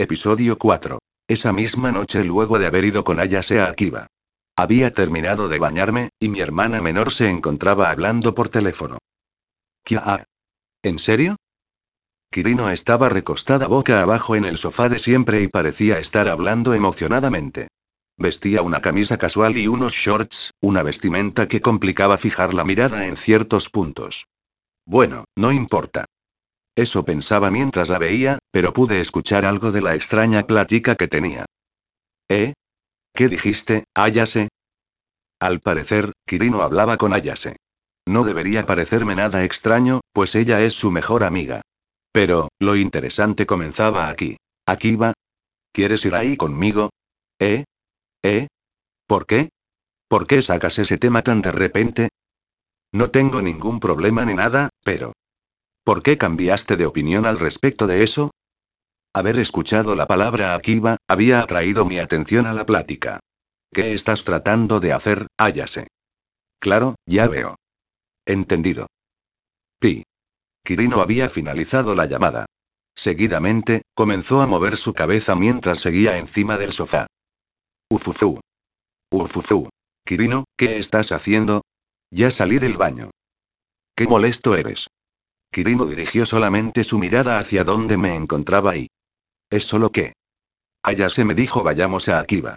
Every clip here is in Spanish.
Episodio 4. Esa misma noche, luego de haber ido con Ayase a Akiba. Había terminado de bañarme, y mi hermana menor se encontraba hablando por teléfono. ¿Kia? ¿En serio? Kirino estaba recostada boca abajo en el sofá de siempre y parecía estar hablando emocionadamente. Vestía una camisa casual y unos shorts, una vestimenta que complicaba fijar la mirada en ciertos puntos. Bueno, no importa. Eso pensaba mientras la veía, pero pude escuchar algo de la extraña plática que tenía. ¿Eh? ¿Qué dijiste, Ayase? Al parecer, Kirino hablaba con Ayase. No debería parecerme nada extraño, pues ella es su mejor amiga. Pero, lo interesante comenzaba aquí. Akiba, ¿quieres ir ahí conmigo? ¿Eh? ¿Eh? ¿Por qué? ¿Por qué sacas ese tema tan de repente? No tengo ningún problema ni nada, pero... ¿Por qué cambiaste de opinión al respecto de eso? Haber escuchado la palabra Akiba, había atraído mi atención a la plática. ¿Qué estás tratando de hacer, Ayase? Claro, ya veo. Entendido. Pi. Kirino había finalizado la llamada. Seguidamente, comenzó a mover su cabeza mientras seguía encima del sofá. Ufufu. Ufufu. Kirino, ¿qué estás haciendo? Ya salí del baño. Qué molesto eres. Kirino dirigió solamente su mirada hacia donde me encontraba y... Es solo que... Ayase me dijo vayamos a Akiba.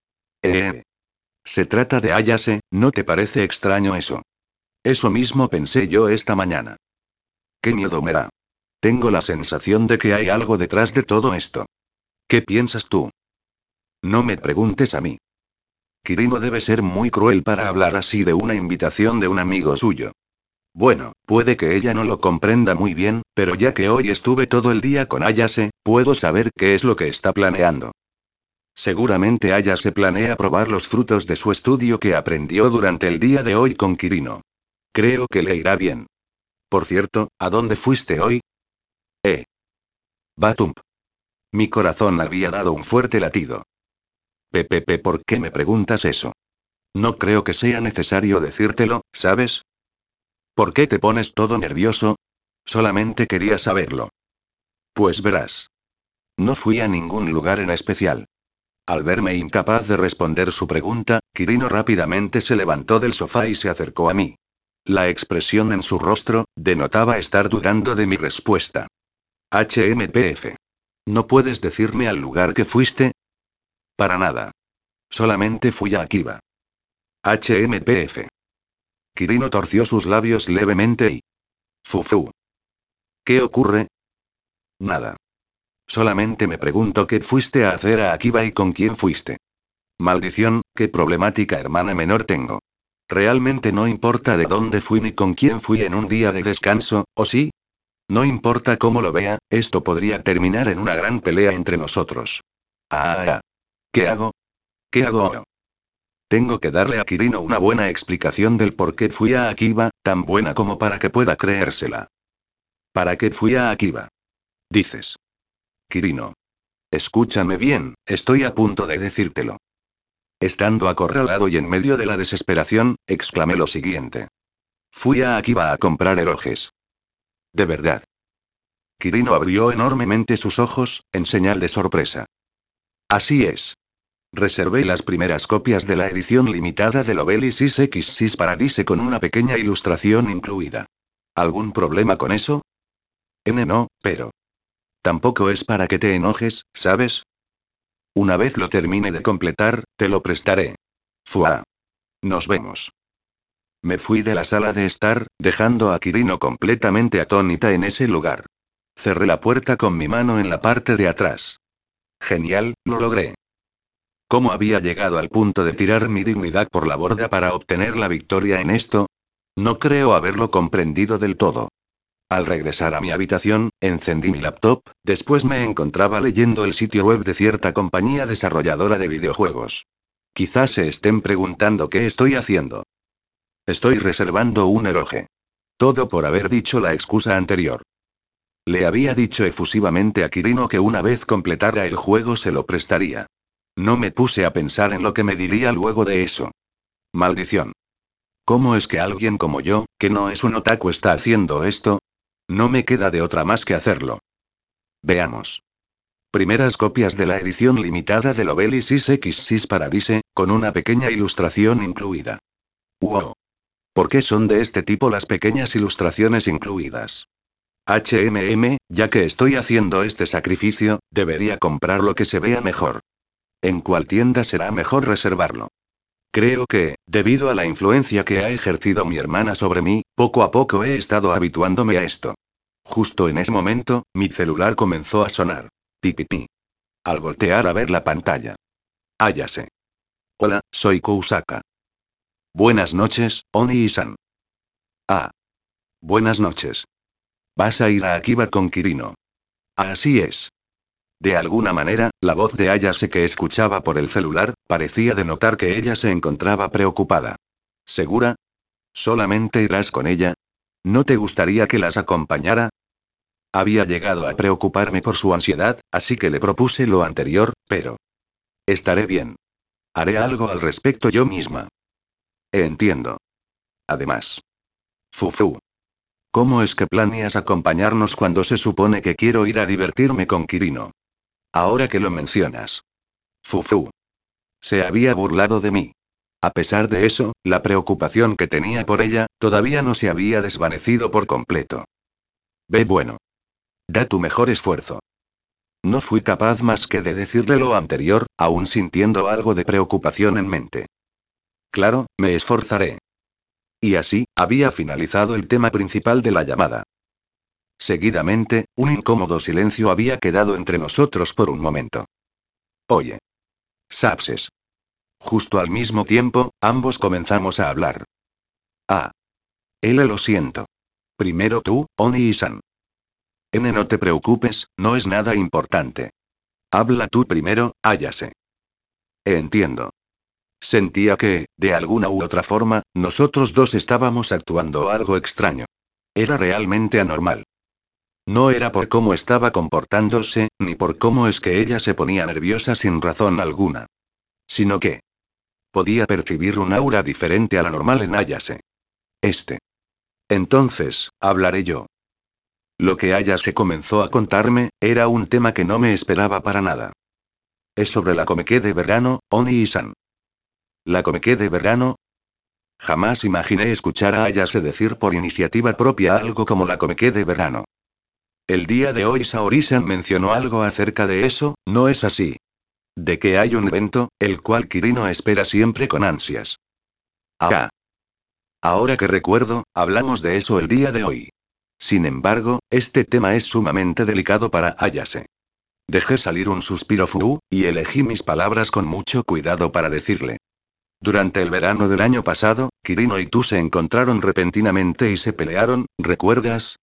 Se trata de Ayase, ¿no te parece extraño eso? Eso mismo pensé yo esta mañana. Qué miedo me da. Tengo la sensación de que hay algo detrás de todo esto. ¿Qué piensas tú? No me preguntes a mí. Kirino debe ser muy cruel para hablar así de una invitación de un amigo suyo. Bueno, puede que ella no lo comprenda muy bien, pero ya que hoy estuve todo el día con Ayase, puedo saber qué es lo que está planeando. Seguramente Ayase planea probar los frutos de su estudio que aprendió durante el día de hoy con Kirino. Creo que le irá bien. Por cierto, ¿a dónde fuiste hoy? Eh. Batump. Mi corazón había dado un fuerte latido. Pepepe, ¿por qué me preguntas eso? No creo que sea necesario decírtelo, ¿sabes? ¿Por qué te pones todo nervioso? Solamente quería saberlo. Pues verás. No fui a ningún lugar en especial. Al verme incapaz de responder su pregunta, Kirino rápidamente se levantó del sofá y se acercó a mí. La expresión en su rostro denotaba estar dudando de mi respuesta. HMPF. ¿No puedes decirme al lugar que fuiste? Para nada. Solamente fui a Akiba. HMPF. Kirino torció sus labios levemente y... Fufu. ¿Qué ocurre? Nada. Solamente me pregunto qué fuiste a hacer a Akiba y con quién fuiste. Maldición, qué problemática hermana menor tengo. Realmente no importa de dónde fui ni con quién fui en un día de descanso, ¿o sí? No importa cómo lo vea, esto podría terminar en una gran pelea entre nosotros. ¿Qué hago? ¿Qué hago? Tengo que darle a Kirino una buena explicación del por qué fui a Akiba, tan buena como para que pueda creérsela. ¿Para qué fui a Akiba? Dices. Kirino. Escúchame bien, estoy a punto de decírtelo. Estando acorralado y en medio de la desesperación, exclamé lo siguiente. Fui a Akiba a comprar relojes. ¿De verdad? Kirino abrió enormemente sus ojos, en señal de sorpresa. Así es. Reservé las primeras copias de la edición limitada del Obelisks X6 Paradise con una pequeña ilustración incluida. ¿Algún problema con eso? No, pero... Tampoco es para que te enojes, ¿sabes? Una vez lo termine de completar, te lo prestaré. Fua. Nos vemos. Me fui de la sala de estar, dejando a Kirino completamente atónita en ese lugar. Cerré la puerta con mi mano en la parte de atrás. Genial, lo logré. ¿Cómo había llegado al punto de tirar mi dignidad por la borda para obtener la victoria en esto? No creo haberlo comprendido del todo. Al regresar a mi habitación, encendí mi laptop, después me encontraba leyendo el sitio web de cierta compañía desarrolladora de videojuegos. Quizás se estén preguntando qué estoy haciendo. Estoy reservando un eroge. Todo por haber dicho la excusa anterior. Le había dicho efusivamente a Kirino que una vez completara el juego se lo prestaría. No me puse a pensar en lo que me diría luego de eso. Maldición. ¿Cómo es que alguien como yo, que no es un otaku, está haciendo esto? No me queda de otra más que hacerlo. Veamos. Primeras copias de la edición limitada de Lovelis XX Paradise, con una pequeña ilustración incluida. ¡Wow! ¿Por qué son de este tipo las pequeñas ilustraciones incluidas? Ya que estoy haciendo este sacrificio, debería comprar lo que se vea mejor. ¿En cuál tienda será mejor reservarlo? Creo que, debido a la influencia que ha ejercido mi hermana sobre mí, poco a poco he estado habituándome a esto. Justo en ese momento, mi celular comenzó a sonar. Pi pi pi. Al voltear a ver la pantalla. Ya sé. Hola, soy Kousaka. Buenas noches, Oni-san. Ah. Buenas noches. ¿Vas a ir a Akiba con Kirino? Así es. De alguna manera, la voz de Ayase que escuchaba por el celular, parecía denotar que ella se encontraba preocupada. ¿Segura? ¿Solamente irás con ella? ¿No te gustaría que las acompañara? Había llegado a preocuparme por su ansiedad, así que le propuse lo anterior, pero... Estaré bien. Haré algo al respecto yo misma. Entiendo. Además. Fufu. ¿Cómo es que planeas acompañarnos cuando se supone que quiero ir a divertirme con Kirino? Ahora que lo mencionas. Fufu. Se había burlado de mí. A pesar de eso, la preocupación que tenía por ella, todavía no se había desvanecido por completo. Ve bueno. Da tu mejor esfuerzo. No fui capaz más que de decirle lo anterior, aún sintiendo algo de preocupación en mente. Claro, me esforzaré. Y así, había finalizado el tema principal de la llamada. Seguidamente, un incómodo silencio había quedado entre nosotros por un momento. Oye. Sapses. Justo al mismo tiempo, ambos comenzamos a hablar. Ah. Lo siento. Primero tú, Oni-san. No te preocupes, no es nada importante. Habla tú primero, Ayase. Entiendo. Sentía que, de alguna u otra forma, nosotros dos estábamos actuando algo extraño. Era realmente anormal. No era por cómo estaba comportándose, ni por cómo es que ella se ponía nerviosa sin razón alguna. Sino que podía percibir un aura diferente a la normal en Ayase. Entonces, hablaré yo. Lo que Ayase comenzó a contarme, era un tema que no me esperaba para nada. Es sobre la Comeke de verano, Oni-san. ¿La Comeke de verano? Jamás imaginé escuchar a Ayase decir por iniciativa propia algo como la Comeke de verano. El día de hoy Saori-san mencionó algo acerca de eso, ¿no es así? De que hay un evento, el cual Kirino espera siempre con ansias. Ah. Ahora que recuerdo, hablamos de eso el día de hoy. Sin embargo, este tema es sumamente delicado para Ayase. Dejé salir un suspiro y elegí mis palabras con mucho cuidado para decirle. Durante el verano del año pasado, Kirino y tú se encontraron repentinamente y se pelearon, ¿recuerdas?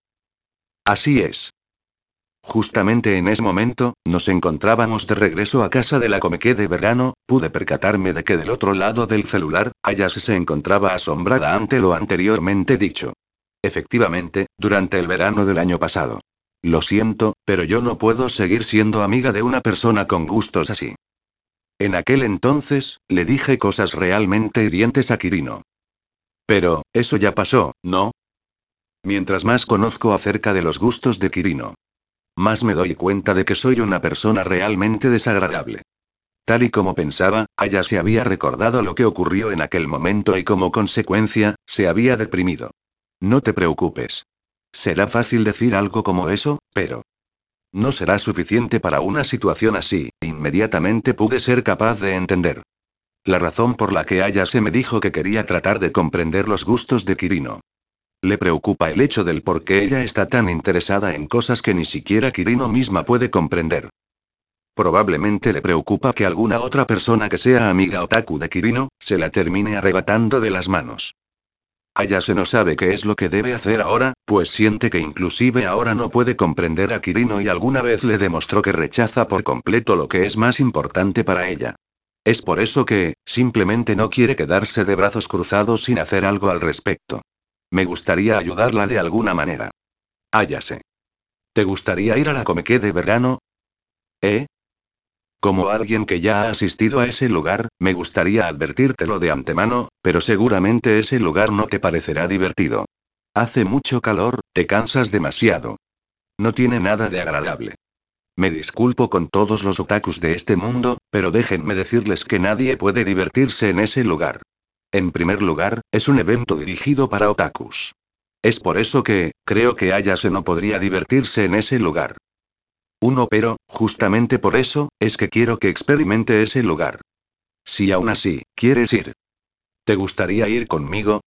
Así es. Justamente en ese momento, nos encontrábamos de regreso a casa de la Comeke de verano, pude percatarme de que del otro lado del celular, Ayase se encontraba asombrada ante lo anteriormente dicho. Efectivamente, durante el verano del año pasado. Lo siento, pero yo no puedo seguir siendo amiga de una persona con gustos así. En aquel entonces, le dije cosas realmente hirientes a Kirino. Pero, eso ya pasó, ¿no? Mientras más conozco acerca de los gustos de Kirino, más me doy cuenta de que soy una persona realmente desagradable. Tal y como pensaba, Aya se había recordado lo que ocurrió en aquel momento y como consecuencia, se había deprimido. No te preocupes. Será fácil decir algo como eso, pero no será suficiente para una situación así, inmediatamente pude ser capaz de entender. La razón por la que Aya se me dijo que quería tratar de comprender los gustos de Kirino. Le preocupa el hecho del por qué ella está tan interesada en cosas que ni siquiera Kirino misma puede comprender. Probablemente le preocupa que alguna otra persona que sea amiga otaku de Kirino, se la termine arrebatando de las manos. Ayase no sabe qué es lo que debe hacer ahora, pues siente que inclusive ahora no puede comprender a Kirino y alguna vez le demostró que rechaza por completo lo que es más importante para ella. Es por eso que, simplemente no quiere quedarse de brazos cruzados sin hacer algo al respecto. Me gustaría ayudarla de alguna manera. Ayase. ¿Te gustaría ir a la Comeke de verano? ¿Eh? Como alguien que ya ha asistido a ese lugar, me gustaría advertírtelo de antemano, pero seguramente ese lugar no te parecerá divertido. Hace mucho calor, te cansas demasiado. No tiene nada de agradable. Me disculpo con todos los otakus de este mundo, pero déjenme decirles que nadie puede divertirse en ese lugar. En primer lugar, es un evento dirigido para otakus. Es por eso que, creo que Ayase no podría divertirse en ese lugar. Pero, justamente por eso, es que quiero que experimente ese lugar. Si aún así, quieres ir. ¿Te gustaría ir conmigo?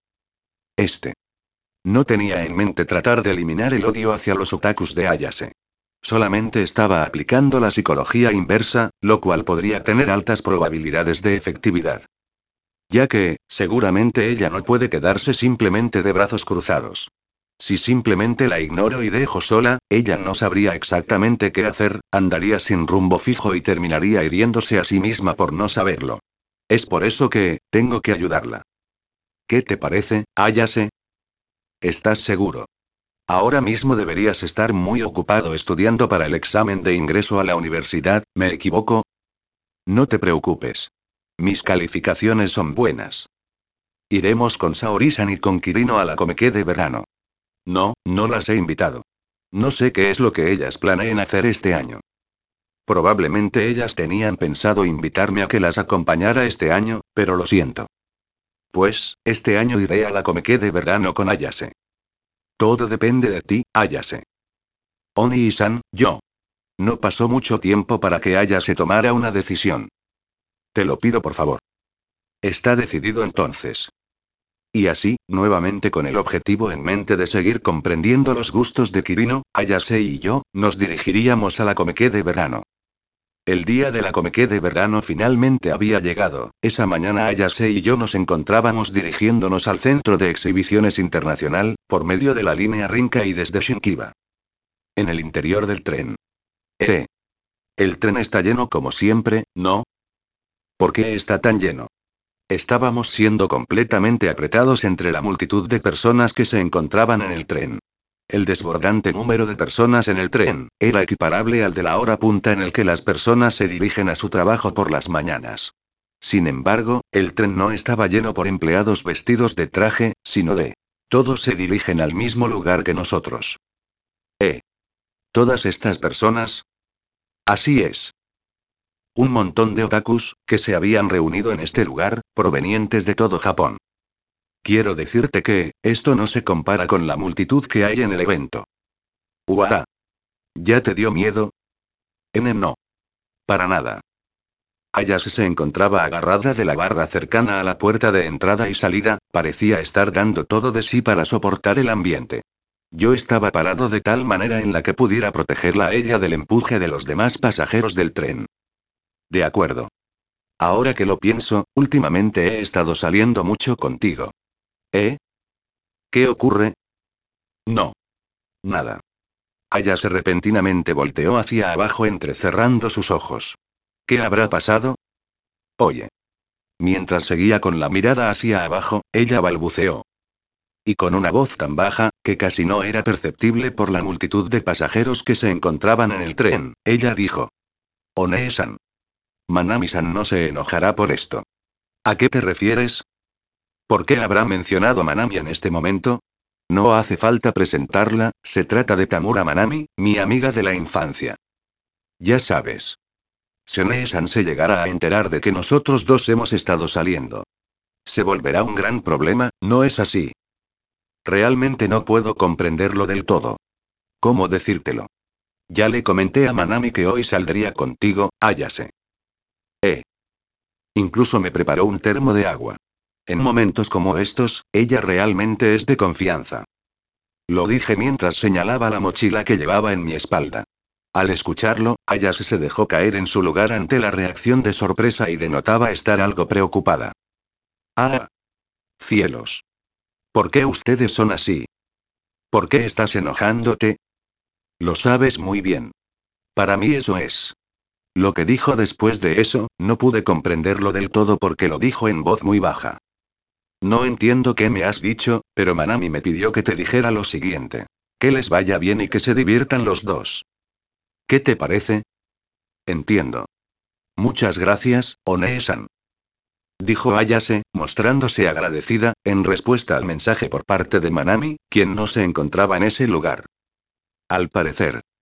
No tenía en mente tratar de eliminar el odio hacia los otakus de Ayase. Solamente estaba aplicando la psicología inversa, lo cual podría tener altas probabilidades de efectividad. Ya que, seguramente ella no puede quedarse simplemente de brazos cruzados. Si simplemente la ignoro y dejo sola, ella no sabría exactamente qué hacer, andaría sin rumbo fijo y terminaría hiriéndose a sí misma por no saberlo. Es por eso que, tengo que ayudarla. ¿Qué te parece, Ayase? ¿Estás seguro? Ahora mismo deberías estar muy ocupado estudiando para el examen de ingreso a la universidad, ¿me equivoco? No te preocupes. Mis calificaciones son buenas. Iremos con Saori-san y con Kirino a la Comiqué de verano. No, no las he invitado. No sé qué es lo que ellas planeen hacer este año. Probablemente ellas tenían pensado invitarme a que las acompañara este año, pero lo siento. Pues, este año iré a la Comiqué de verano con Ayase. Todo depende de ti, Ayase. Oni-san, yo. No pasó mucho tiempo para que Ayase tomara una decisión. Te lo pido por favor. Está decidido entonces. Y así, nuevamente con el objetivo en mente de seguir comprendiendo los gustos de Kirino, Ayase y yo, nos dirigiríamos a la Comiqué de verano. El día de la Comiqué de verano finalmente había llegado. Esa mañana Ayase y yo nos encontrábamos dirigiéndonos al Centro de Exhibiciones Internacional, por medio de la línea Rinkai desde Shinkiba. En el interior del tren. El tren está lleno como siempre, ¿no? ¿Por qué está tan lleno? Estábamos siendo completamente apretados entre la multitud de personas que se encontraban en el tren. El desbordante número de personas en el tren era equiparable al de la hora punta en el que las personas se dirigen a su trabajo por las mañanas. Sin embargo, el tren no estaba lleno por empleados vestidos de traje, sino de... Todos se dirigen al mismo lugar que nosotros. ¿Todas estas personas? Así es. Un montón de otakus, que se habían reunido en este lugar, provenientes de todo Japón. Quiero decirte que, esto no se compara con la multitud que hay en el evento. ¡Uah! ¿Ya te dio miedo? No. Para nada. Ayase se encontraba agarrada de la barra cercana a la puerta de entrada y salida, parecía estar dando todo de sí para soportar el ambiente. Yo estaba parado de tal manera en la que pudiera protegerla a ella del empuje de los demás pasajeros del tren. De acuerdo. Ahora que lo pienso, últimamente he estado saliendo mucho contigo. ¿Eh? ¿Qué ocurre? No. Nada. Ayase repentinamente volteó hacia abajo entrecerrando sus ojos. ¿Qué habrá pasado? Oye. Mientras seguía con la mirada hacia abajo, ella balbuceó. Y con una voz tan baja, que casi no era perceptible por la multitud de pasajeros que se encontraban en el tren, ella dijo. One-san. Manami-san no se enojará por esto. ¿A qué te refieres? ¿Por qué habrá mencionado Manami en este momento? No hace falta presentarla, se trata de Tamura Manami, mi amiga de la infancia. Ya sabes. Si One-san se llegará a enterar de que nosotros dos hemos estado saliendo. Se volverá un gran problema, ¿no es así? Realmente no puedo comprenderlo del todo. ¿Cómo decírtelo? Ya le comenté a Manami que hoy saldría contigo, Ayase. Incluso me preparó un termo de agua. En momentos como estos, ella realmente es de confianza. Lo dije mientras señalaba la mochila que llevaba en mi espalda. Al escucharlo, Ayase se dejó caer en su lugar ante la reacción de sorpresa y denotaba estar algo preocupada. ¡Ah! ¡Cielos! ¿Por qué ustedes son así? ¿Por qué estás enojándote? Lo sabes muy bien. Para mí eso es. Lo que dijo después de eso, no pude comprenderlo del todo porque lo dijo en voz muy baja. No entiendo qué me has dicho, pero Manami me pidió que te dijera lo siguiente. Que les vaya bien y que se diviertan los dos. ¿Qué te parece? Entiendo. Muchas gracias, One-san. Dijo Ayase, mostrándose agradecida, en respuesta al mensaje por parte de Manami, quien no se encontraba en ese lugar. Al parecer.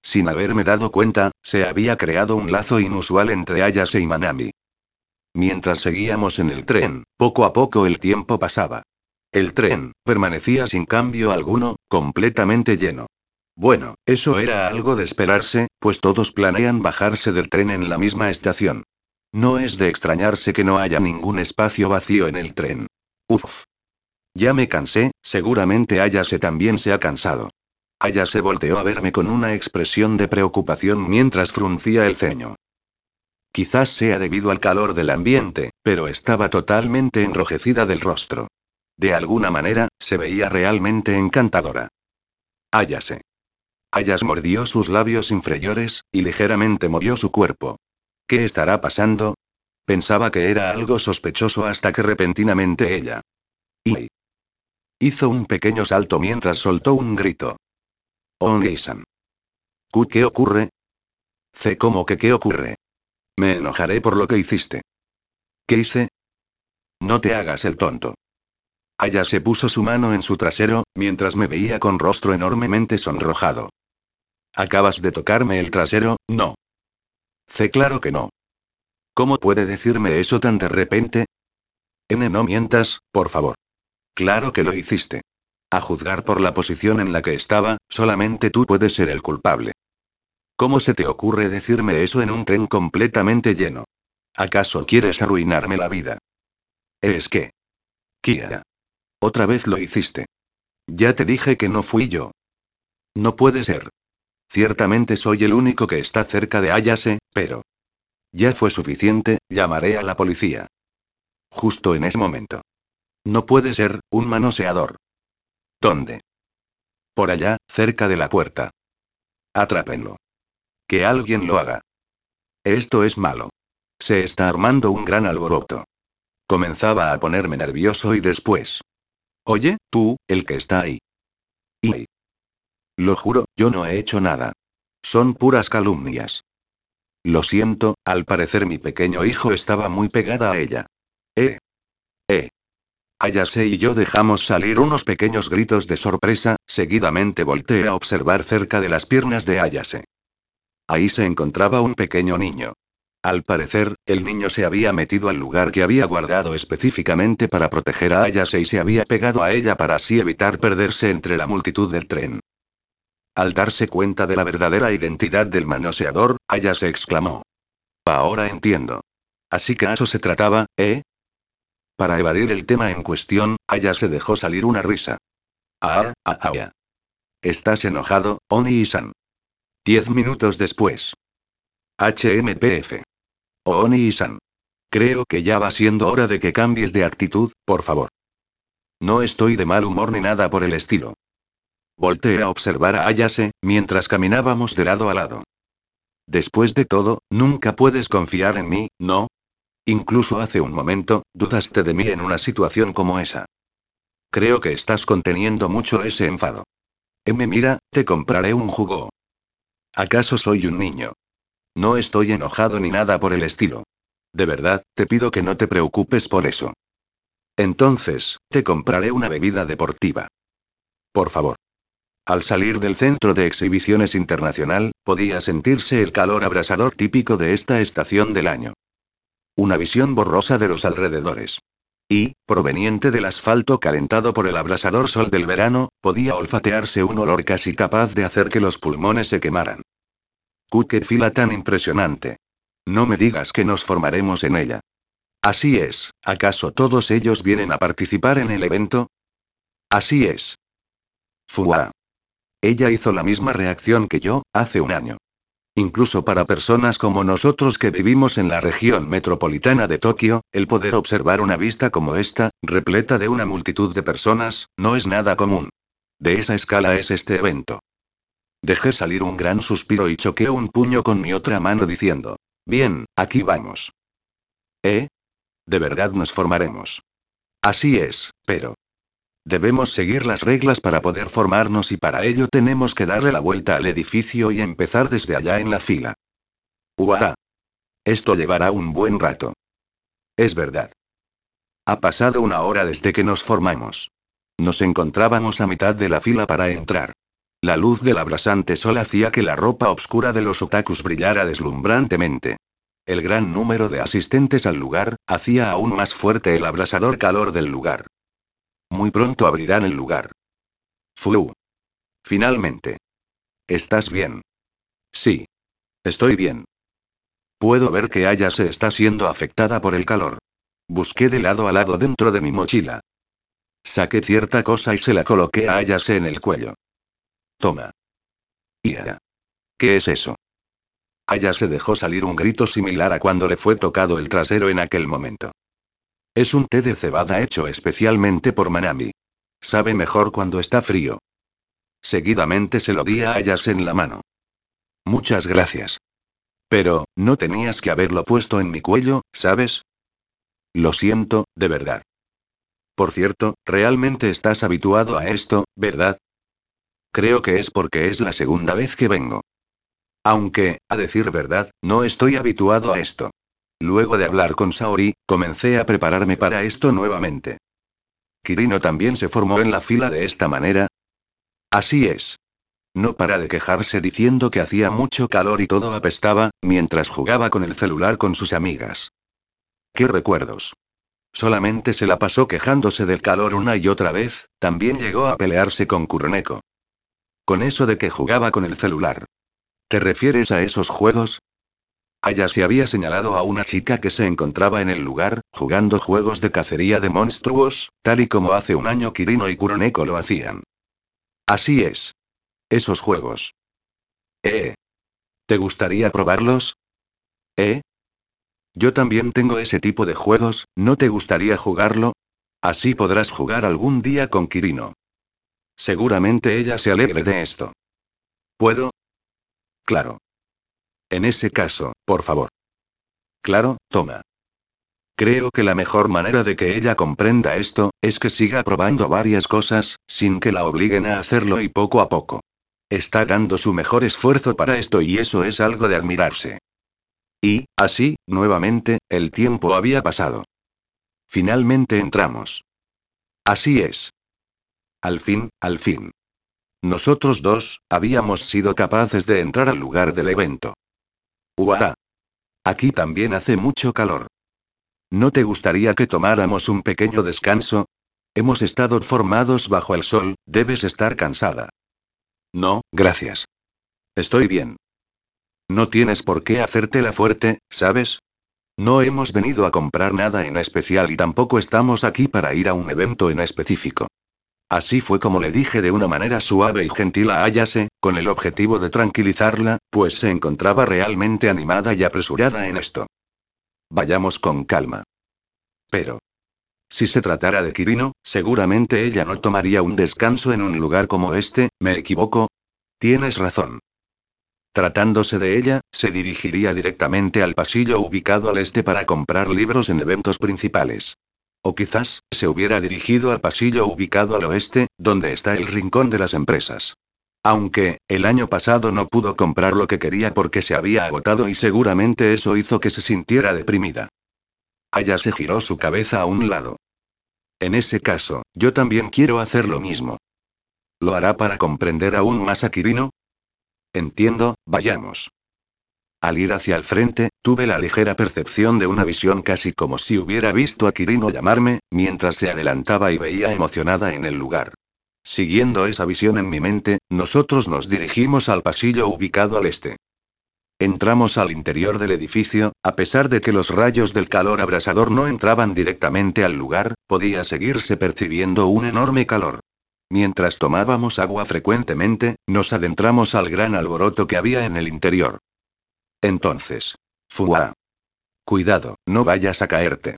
Sin haberme dado cuenta, se había creado un lazo inusual entre Ayase y Manami. Mientras seguíamos en el tren, poco a poco el tiempo pasaba. El tren permanecía sin cambio alguno, completamente lleno. Bueno, eso era algo de esperarse, pues todos planean bajarse del tren en la misma estación. No es de extrañarse que no haya ningún espacio vacío en el tren. Uf. Ya me cansé, seguramente Ayase también se ha cansado. Ayase volteó a verme con una expresión de preocupación mientras fruncía el ceño. Quizás sea debido al calor del ambiente, pero estaba totalmente enrojecida del rostro. De alguna manera, se veía realmente encantadora. Ayase. Ayas mordió sus labios inferiores, y ligeramente movió su cuerpo. ¿Qué estará pasando? Pensaba que era algo sospechoso hasta que repentinamente ella. Y hizo un pequeño salto mientras soltó un grito. Ongi-san. ¿Qué ocurre? ¿Cómo que qué ocurre? Me enojaré por lo que hiciste. ¿Qué hice? No te hagas el tonto. Aya se puso su mano en su trasero, mientras me veía con rostro enormemente sonrojado. ¿Acabas de tocarme el trasero? No. Claro que no. ¿Cómo puede decirme eso tan de repente? No mientas, por favor. Claro que lo hiciste. A juzgar por la posición en la que estaba, solamente tú puedes ser el culpable. ¿Cómo se te ocurre decirme eso en un tren completamente lleno? ¿Acaso quieres arruinarme la vida? Es que... Kia. Otra vez lo hiciste. Ya te dije que no fui yo. No puede ser. Ciertamente soy el único que está cerca de Ayase, pero... Ya fue suficiente, llamaré a la policía. Justo en ese momento. No puede ser, un manoseador. ¿Dónde? Por allá, cerca de la puerta. Atrápenlo. Que alguien lo haga. Esto es malo. Se está armando un gran alboroto. Comenzaba a ponerme nervioso y después. Oye, tú, el que está ahí. Y... Lo juro, yo no he hecho nada. Son puras calumnias. Lo siento, al parecer mi pequeño hijo estaba muy pegada a ella. Eh. Eh. Ayase y yo dejamos salir unos pequeños gritos de sorpresa, seguidamente volteé a observar cerca de las piernas de Ayase. Ahí se encontraba un pequeño niño. Al parecer, el niño se había metido al lugar que había guardado específicamente para proteger a Ayase y se había pegado a ella para así evitar perderse entre la multitud del tren. Al darse cuenta de la verdadera identidad del manoseador, Ayase exclamó. Ahora entiendo. Así que eso se trataba, ¿eh? Para evadir el tema en cuestión, Ayase dejó salir una risa. Ah. ¿Estás enojado, Oni-san? 10 minutos después. HMPF. Oni-san. Creo que ya va siendo hora de que cambies de actitud, por favor. No estoy de mal humor ni nada por el estilo. Volteé a observar a Ayase, mientras caminábamos de lado a lado. Después de todo, nunca puedes confiar en mí, ¿no? Incluso hace un momento, dudaste de mí en una situación como esa. Creo que estás conteniendo mucho ese enfado. Mira, te compraré un jugo. ¿Acaso soy un niño? No estoy enojado ni nada por el estilo. De verdad, te pido que no te preocupes por eso. Entonces, te compraré una bebida deportiva. Por favor. Al salir del centro de exhibiciones internacional, podía sentirse el calor abrasador típico de esta estación del año. Una visión borrosa de los alrededores. Y, proveniente del asfalto calentado por el abrasador sol del verano, podía olfatearse un olor casi capaz de hacer que los pulmones se quemaran. ¡Qué fila tan impresionante! No me digas que nos formaremos en ella. Así es, ¿acaso todos ellos vienen a participar en el evento? Así es. Fua. Ella hizo la misma reacción que yo, hace un año. Incluso para personas como nosotros que vivimos en la región metropolitana de Tokio, el poder observar una vista como esta, repleta de una multitud de personas, no es nada común. De esa escala es este evento. Dejé salir un gran suspiro y choqué un puño con mi otra mano diciendo. Bien, aquí vamos. ¿Eh? De verdad nos formaremos. Así es, pero... Debemos seguir las reglas para poder formarnos y para ello tenemos que darle la vuelta al edificio y empezar desde allá en la fila. ¡Uah! Esto llevará un buen rato. Es verdad. Ha pasado una hora desde que nos formamos. Nos encontrábamos a mitad de la fila para entrar. La luz del abrasante sol hacía que la ropa oscura de los otakus brillara deslumbrantemente. El gran número de asistentes al lugar hacía aún más fuerte el abrasador calor del lugar. Muy pronto abrirán el lugar. Fu. Finalmente. ¿Estás bien? Sí. Estoy bien. Puedo ver que Ayase está siendo afectada por el calor. Busqué de lado a lado dentro de mi mochila. Saqué cierta cosa y se la coloqué a Ayase en el cuello. Toma. Ia. ¿Qué es eso? Ayase dejó salir un grito similar a cuando le fue tocado el trasero en aquel momento. Es un té de cebada hecho especialmente por Manami. Sabe mejor cuando está frío. Seguidamente se lo di a Ayase en la mano. Muchas gracias. Pero, no tenías que haberlo puesto en mi cuello, ¿sabes? Lo siento, de verdad. Por cierto, realmente estás habituado a esto, ¿verdad? Creo que es porque es la segunda vez que vengo. Aunque, a decir verdad, no estoy habituado a esto. Luego de hablar con Saori, comencé a prepararme para esto nuevamente. ¿Kirino también se formó en la fila de esta manera? Así es. No para de quejarse diciendo que hacía mucho calor y todo apestaba, mientras jugaba con el celular con sus amigas. ¿Qué recuerdos? Solamente se la pasó quejándose del calor una y otra vez, también llegó a pelearse con Kuroneko. Con eso de que jugaba con el celular. ¿Te refieres a esos juegos? Aya se había señalado a una chica que se encontraba en el lugar, jugando juegos de cacería de monstruos, tal y como hace un año Kirino y Kuroneko lo hacían. Así es. Esos juegos. ¿Te gustaría probarlos? ¿Eh? Yo también tengo ese tipo de juegos, ¿no te gustaría jugarlo? Así podrás jugar algún día con Kirino. Seguramente ella se alegre de esto. ¿Puedo? Claro. En ese caso, por favor. Claro, toma. Creo que la mejor manera de que ella comprenda esto, es que siga probando varias cosas, sin que la obliguen a hacerlo y poco a poco. Está dando su mejor esfuerzo para esto y eso es algo de admirarse. Y, así, nuevamente, el tiempo había pasado. Finalmente entramos. Así es. Al fin, al fin. Nosotros dos, habíamos sido capaces de entrar al lugar del evento. ¡Uah! Aquí también hace mucho calor. ¿No te gustaría que tomáramos un pequeño descanso? Hemos estado formados bajo el sol, debes estar cansada. No, gracias. Estoy bien. No tienes por qué hacértela fuerte, ¿sabes? No hemos venido a comprar nada en especial y tampoco estamos aquí para ir a un evento en específico. Así fue como le dije de una manera suave y gentil a Ayase, con el objetivo de tranquilizarla, pues se encontraba realmente animada y apresurada en esto. Vayamos con calma. Pero, si se tratara de Kirino, seguramente ella no tomaría un descanso en un lugar como este, ¿me equivoco? Tienes razón. Tratándose de ella, se dirigiría directamente al pasillo ubicado al este para comprar libros en eventos principales. O quizás, se hubiera dirigido al pasillo ubicado al oeste, donde está el rincón de las empresas. Aunque, el año pasado no pudo comprar lo que quería porque se había agotado y seguramente eso hizo que se sintiera deprimida. Aya se giró su cabeza a un lado. En ese caso, yo también quiero hacer lo mismo. ¿Lo hará para comprender aún más a Kirino? Entiendo, vayamos. Al ir hacia el frente, tuve la ligera percepción de una visión casi como si hubiera visto a Kirino llamarme, mientras se adelantaba y veía emocionada en el lugar. Siguiendo esa visión en mi mente, nosotros nos dirigimos al pasillo ubicado al este. Entramos al interior del edificio, a pesar de que los rayos del calor abrasador no entraban directamente al lugar, podía seguirse percibiendo un enorme calor. Mientras tomábamos agua frecuentemente, nos adentramos al gran alboroto que había en el interior. Entonces. ¡Fua! Cuidado, no vayas a caerte.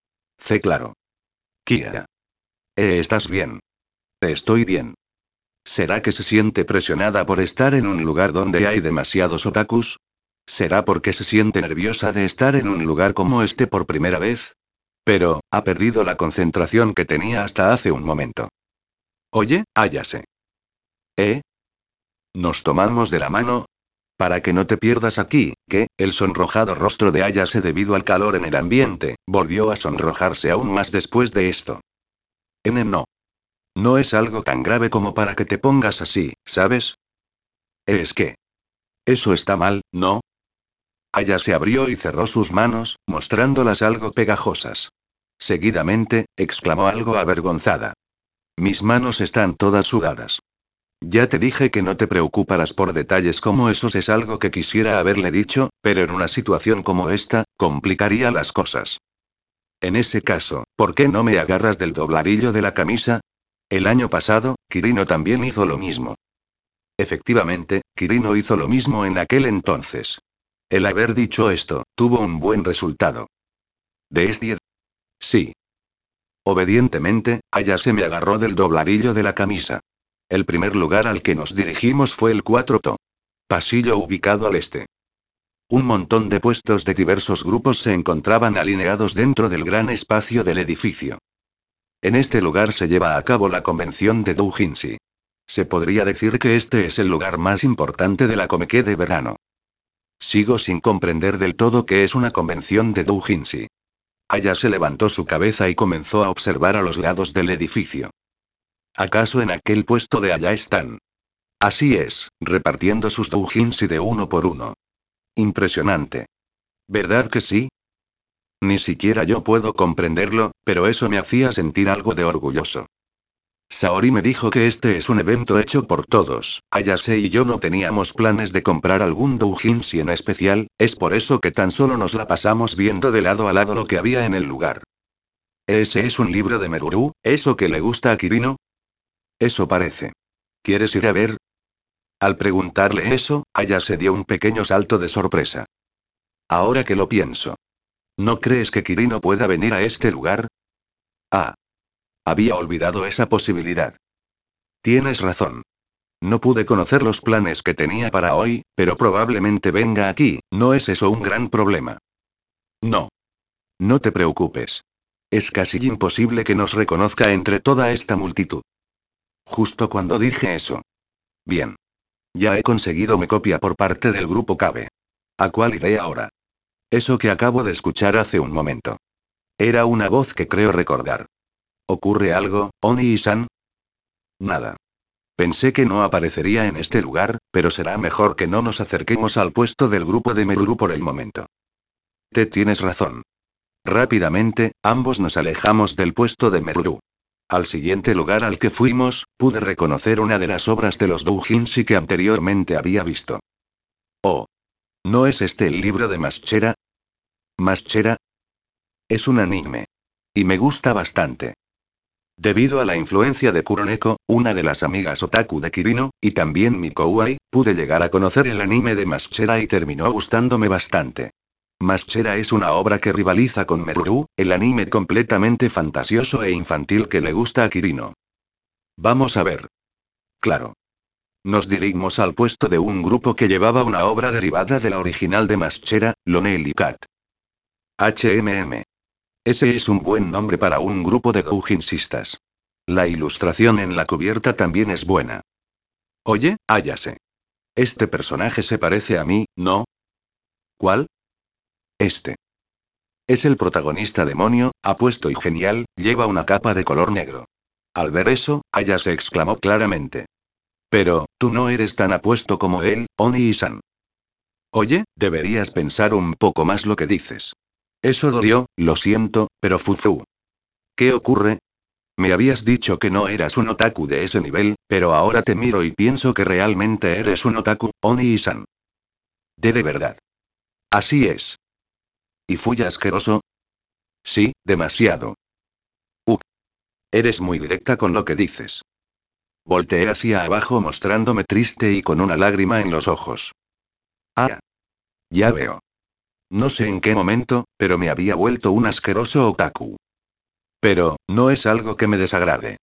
Claro. Kia. ¿Estás bien? Estoy bien. ¿Será que se siente presionada por estar en un lugar donde hay demasiados otakus? ¿Será porque se siente nerviosa de estar en un lugar como este por primera vez? Pero, ha perdido la concentración que tenía hasta hace un momento. Oye, Ayase. ¿Eh? ¿Nos tomamos de la mano? Para que no te pierdas aquí, ¿qué? El sonrojado rostro de Ayase debido al calor en el ambiente, volvió a sonrojarse aún más después de esto. No. No es algo tan grave como para que te pongas así, ¿sabes? Es que... Eso está mal, ¿no? Aya se abrió y cerró sus manos, mostrándolas algo pegajosas. Seguidamente, exclamó algo avergonzada. Mis manos están todas sudadas. Ya te dije que no te preocuparas por detalles como esos, es algo que quisiera haberle dicho, pero en una situación como esta, complicaría las cosas. En ese caso, ¿por qué no me agarras del dobladillo de la camisa? El año pasado, Kirino también hizo lo mismo. Efectivamente, Kirino hizo lo mismo en aquel entonces. El haber dicho esto, tuvo un buen resultado. ¿De este? Sí. Obedientemente, Aya se me agarró del dobladillo de la camisa. El primer lugar al que nos dirigimos fue el 4 pasillo ubicado al este. Un montón de puestos de diversos grupos se encontraban alineados dentro del gran espacio del edificio. En este lugar se lleva a cabo la convención de Doujinshi. Se podría decir que este es el lugar más importante de la Comiqué de verano. Sigo sin comprender del todo qué es una convención de Doujinshi. Aya se levantó su cabeza y comenzó a observar a los lados del edificio. ¿Acaso en aquel puesto de allá están? Así es, repartiendo sus doujinshi de uno por uno. Impresionante. ¿Verdad que sí? Ni siquiera yo puedo comprenderlo, pero eso me hacía sentir algo de orgulloso. Saori me dijo que este es un evento hecho por todos. Ayase y yo no teníamos planes de comprar algún doujinshi en especial, es por eso que tan solo nos la pasamos viendo de lado a lado lo que había en el lugar. ¿Ese es un libro de Meguru, eso que le gusta a Kirino? Eso parece. ¿Quieres ir a ver? Al preguntarle eso, Aya se dio un pequeño salto de sorpresa. Ahora que lo pienso. ¿No crees que Kirino pueda venir a este lugar? Ah. Había olvidado esa posibilidad. Tienes razón. No pude conocer los planes que tenía para hoy, pero probablemente venga aquí, ¿no es eso un gran problema? No. No te preocupes. Es casi imposible que nos reconozca entre toda esta multitud. Justo cuando dije eso. Bien. Ya he conseguido mi copia por parte del grupo Cabe. ¿A cuál iré ahora? Eso que acabo de escuchar hace un momento. Era una voz que creo recordar. ¿Ocurre algo, Oni-san? Nada. Pensé que no aparecería en este lugar, pero será mejor que no nos acerquemos al puesto del grupo de Meruru por el momento. Te tienes razón. Rápidamente, ambos nos alejamos del puesto de Meruru. Al siguiente lugar al que fuimos, pude reconocer una de las obras de los doujinshi que anteriormente había visto. Oh. ¿No es este el libro de Maschera? ¿Maschera? Es un anime. Y me gusta bastante. Debido a la influencia de Kuroneko, una de las amigas otaku de Kirino, y también Mikouai, pude llegar a conocer el anime de Maschera y terminó gustándome bastante. Maschera es una obra que rivaliza con Meruru, el anime completamente fantasioso e infantil que le gusta a Kirino. Vamos a ver. Claro. Nos dirigimos al puesto de un grupo que llevaba una obra derivada de la original de Maschera, Lonely Cat. HMM. Ese es un buen nombre para un grupo de doujinsistas. La ilustración en la cubierta también es buena. Oye, Ayase. Este personaje se parece a mí, ¿no? ¿Cuál? Este. Es el protagonista demonio, apuesto y genial, lleva una capa de color negro. Al ver eso, Ayase exclamó claramente. Pero, tú no eres tan apuesto como él, Oni-san. Oye, deberías pensar un poco más lo que dices. Eso dolió, lo siento, pero Fufu. ¿Qué ocurre? Me habías dicho que no eras un otaku de ese nivel, pero ahora te miro y pienso que realmente eres un otaku, Oni-san. De verdad. Así es. ¿Y fui asqueroso? Sí, demasiado. Up. Eres muy directa con lo que dices. Volteé hacia abajo mostrándome triste y con una lágrima en los ojos. Ah. Ya veo. No sé en qué momento, pero me había vuelto un asqueroso otaku. Pero, no es algo que me desagrade.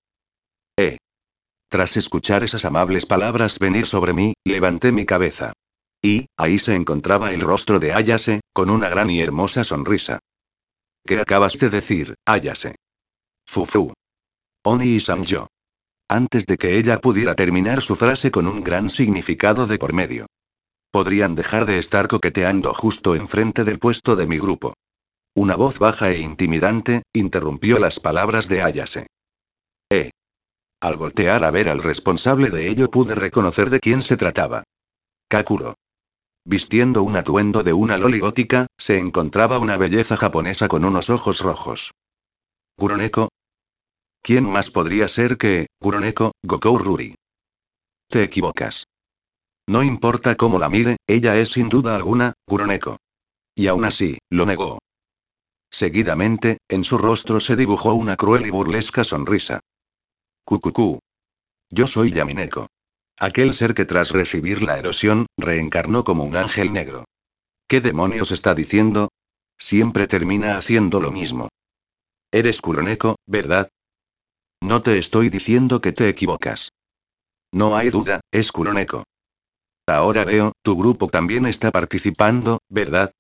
Tras escuchar esas amables palabras venir sobre mí, levanté mi cabeza. Y, ahí se encontraba el rostro de Ayase, con una gran y hermosa sonrisa. ¿Qué acabas de decir, Ayase? Fufu. Oni-san yo. Antes de que ella pudiera terminar su frase con un gran significado de por medio. Podrían dejar de estar coqueteando justo enfrente del puesto de mi grupo. Una voz baja e intimidante, interrumpió las palabras de Ayase. Al voltear a ver al responsable de ello pude reconocer de quién se trataba. Kakuro. Vistiendo un atuendo de una loli gótica, se encontraba una belleza japonesa con unos ojos rojos. Kuroneko. ¿Quién más podría ser que, Kuroneko, Gokou Ruri? Te equivocas. No importa cómo la mire, ella es sin duda alguna, Kuroneko. Y aún así, lo negó. Seguidamente, en su rostro se dibujó una cruel y burlesca sonrisa. Kukuku. Yo soy Yamineko. Aquel ser que tras recibir la erosión, reencarnó como un ángel negro. ¿Qué demonios está diciendo? Siempre termina haciendo lo mismo. Eres Kuroneko, ¿verdad? No te estoy diciendo que te equivocas. No hay duda, es Kuroneko. Ahora veo, tu grupo también está participando, ¿verdad?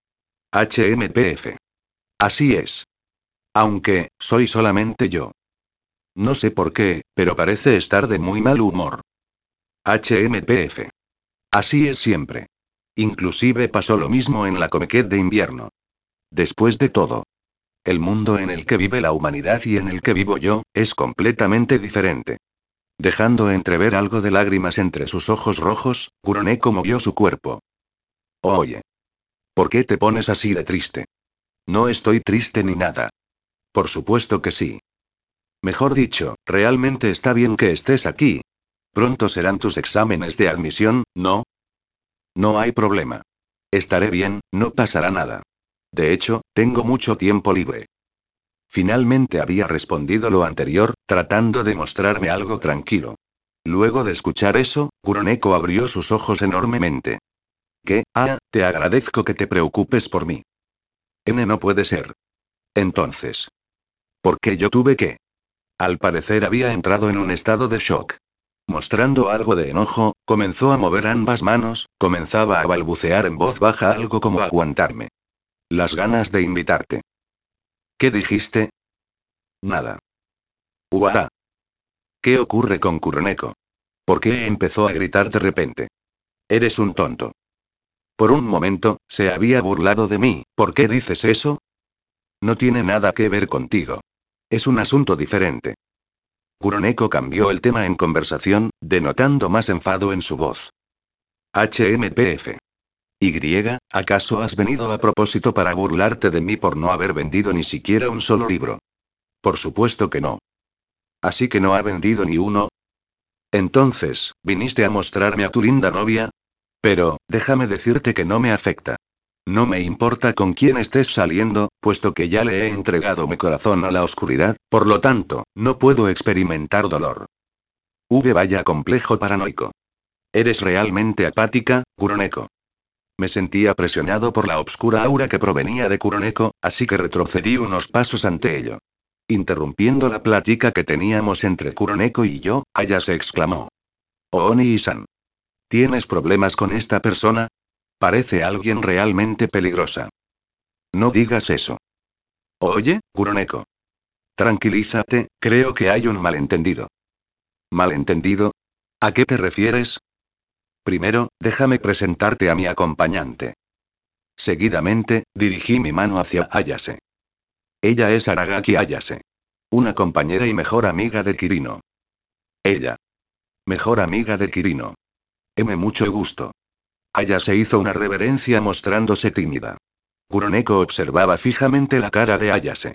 HMPF. Así es. Aunque, soy solamente yo. No sé por qué, pero parece estar de muy mal humor. HMPF. Así es siempre. Inclusive pasó lo mismo en la Comiket de invierno. Después de todo, el mundo en el que vive la humanidad y en el que vivo yo, es completamente diferente. Dejando entrever algo de lágrimas entre sus ojos rojos, Kuroneko movió su cuerpo. Oye. ¿Por qué te pones así de triste? No estoy triste ni nada. Por supuesto que sí. Mejor dicho, realmente está bien que estés aquí. Pronto serán tus exámenes de admisión, ¿no? No hay problema. Estaré bien, no pasará nada. De hecho, tengo mucho tiempo libre. Finalmente había respondido lo anterior, tratando de mostrarme algo tranquilo. Luego de escuchar eso, Kuroneko abrió sus ojos enormemente. ¿Qué? Ah, te agradezco que te preocupes por mí. No puede ser. Entonces. ¿Por qué yo tuve que? Al parecer había entrado en un estado de shock. Mostrando algo de enojo, comenzó a mover ambas manos, comenzaba a balbucear en voz baja algo como aguantarme. Las ganas de invitarte. ¿Qué dijiste? Nada. Uah. ¿Qué ocurre con Kuroneko? ¿Por qué empezó a gritar de repente? Eres un tonto. Por un momento, se había burlado de mí, ¿por qué dices eso? No tiene nada que ver contigo. Es un asunto diferente. Kuroneko cambió el tema en conversación, denotando más enfado en su voz. HMPF. ¿Acaso has venido a propósito para burlarte de mí por no haber vendido ni siquiera un solo libro? Por supuesto que no. ¿Así que no ha vendido ni uno? Entonces, ¿viniste a mostrarme a tu linda novia? Pero, déjame decirte que no me afecta. No me importa con quién estés saliendo, puesto que ya le he entregado mi corazón a la oscuridad, por lo tanto, no puedo experimentar dolor. Vaya complejo paranoico. Eres realmente apática, Kuroneko. Me sentía presionado por la obscura aura que provenía de Kuroneko, así que retrocedí unos pasos ante ello. Interrumpiendo la plática que teníamos entre Kuroneko y yo, Ayase exclamó. Oni-san. ¿Tienes problemas con esta persona? Parece alguien realmente peligrosa. No digas eso. Oye, Kuroneko. Tranquilízate, creo que hay un malentendido. ¿Malentendido? ¿A qué te refieres? Primero, déjame presentarte a mi acompañante. Seguidamente, dirigí mi mano hacia Ayase. Ella es Aragaki Ayase. Una compañera y mejor amiga de Kirino. Ella. Mejor amiga de Kirino. Mucho gusto. Ayase hizo una reverencia mostrándose tímida. Kuroneko observaba fijamente la cara de Ayase.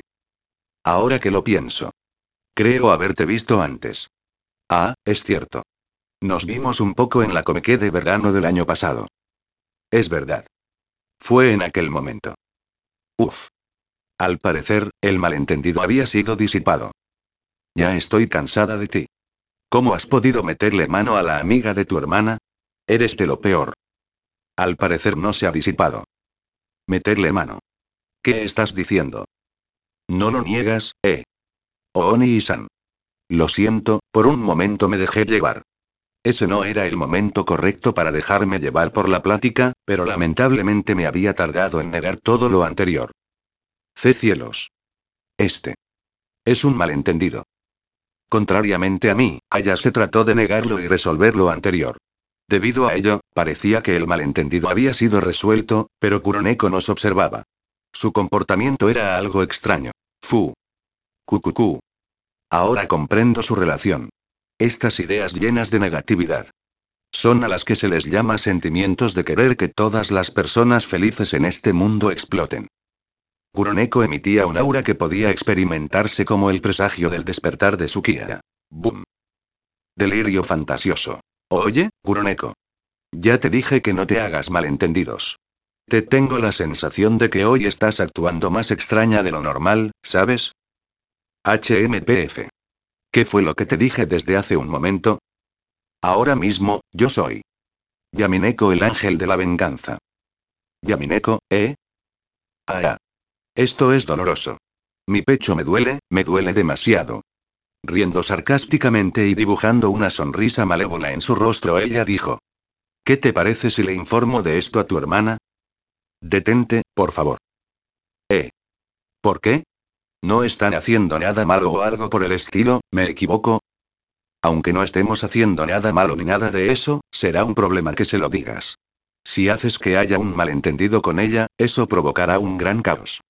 Ahora que lo pienso. Creo haberte visto antes. Ah, es cierto. Nos vimos un poco en la Comiqué de verano del año pasado. Es verdad. Fue en aquel momento. Uf. Al parecer, el malentendido había sido disipado. Ya estoy cansada de ti. ¿Cómo has podido meterle mano a la amiga de tu hermana? Eres de lo peor. Al parecer no se ha disipado. Meterle mano. ¿Qué estás diciendo? No lo niegas, ¿eh? Oni-san. Lo siento, por un momento me dejé llevar. Ese no era el momento correcto para dejarme llevar por la plática, pero lamentablemente me había tardado en negar todo lo anterior. Cielos. Este. Es un malentendido. Contrariamente a mí, Ayase trató de negarlo y resolver lo anterior. Debido a ello, parecía que el malentendido había sido resuelto, pero Kuroneko nos observaba. Su comportamiento era algo extraño. Fu. Cucucú. Ahora comprendo su relación. Estas ideas llenas de negatividad. Son a las que se les llama sentimientos de querer que todas las personas felices en este mundo exploten. Kuroneko emitía un aura que podía experimentarse como el presagio del despertar de su Kia. Boom. Delirio fantasioso. Oye, Kuroneko. Ya te dije que no te hagas malentendidos. Te tengo la sensación de que hoy estás actuando más extraña de lo normal, ¿sabes? HMPF. ¿Qué fue lo que te dije desde hace un momento? Ahora mismo, yo soy Yamineko, el ángel de la venganza. Yamineko, ¿eh? Ah. Esto es doloroso. Mi pecho me duele demasiado. Riendo sarcásticamente y dibujando una sonrisa malévola en su rostro, ella dijo. ¿Qué te parece si le informo de esto a tu hermana? Detente, por favor. ¿Por qué? ¿No están haciendo nada malo o algo por el estilo, me equivoco? Aunque no estemos haciendo nada malo ni nada de eso, será un problema que se lo digas. Si haces que haya un malentendido con ella, eso provocará un gran caos.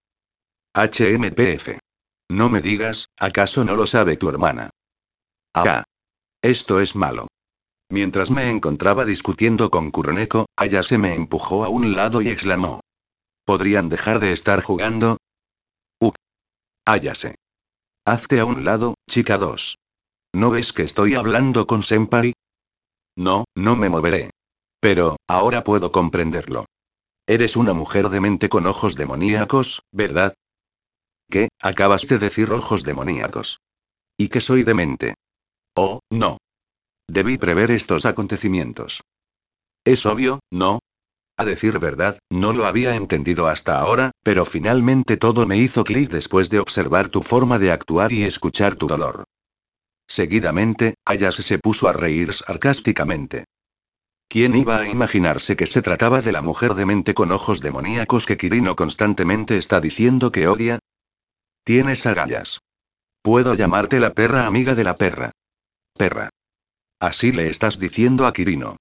HMPF. No me digas, ¿acaso no lo sabe tu hermana? Ah. Esto es malo. Mientras me encontraba discutiendo con Kuroneko, Aya se me empujó a un lado y exclamó. ¿Podrían dejar de estar jugando? Ayase. Hazte a un lado, chica 2. ¿No ves que estoy hablando con Senpai? No, no me moveré. Pero, ahora puedo comprenderlo. Eres una mujer demente con ojos demoníacos, ¿verdad? ¿Qué? Acabas de decir ojos demoníacos. ¿Y que soy demente? Oh, no. Debí prever estos acontecimientos. Es obvio, ¿no? A decir verdad, no lo había entendido hasta ahora, pero finalmente todo me hizo clic después de observar tu forma de actuar y escuchar tu dolor. Seguidamente, Ayase se puso a reír sarcásticamente. ¿Quién iba a imaginarse que se trataba de la mujer demente con ojos demoníacos que Kirino constantemente está diciendo que odia? Tienes agallas. Puedo llamarte la perra amiga de la perra. Perra. Así le estás diciendo a Kirino.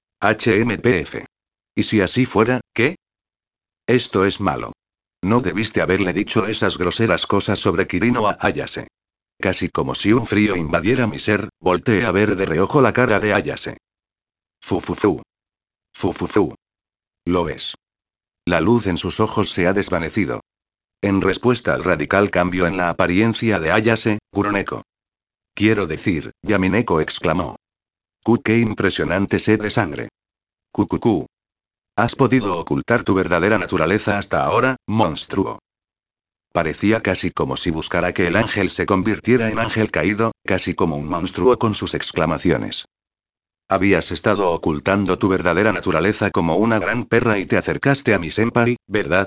HMPF. ¿Y si así fuera, qué? Esto es malo. No debiste haberle dicho esas groseras cosas sobre Kirino a Ayase. Casi como si un frío invadiera mi ser, volteé a ver de reojo la cara de Ayase. Fufufu. Fufufu. ¿Lo ves? La luz en sus ojos se ha desvanecido. En respuesta al radical cambio en la apariencia de Ayase, Kuroneko. Quiero decir, Yamineko exclamó. Qué impresionante sed de sangre. Cucucú. Has podido ocultar tu verdadera naturaleza hasta ahora, monstruo. Parecía casi como si buscara que el ángel se convirtiera en ángel caído, casi como un monstruo con sus exclamaciones. Habías estado ocultando tu verdadera naturaleza como una gran perra y te acercaste a mi senpai, ¿verdad?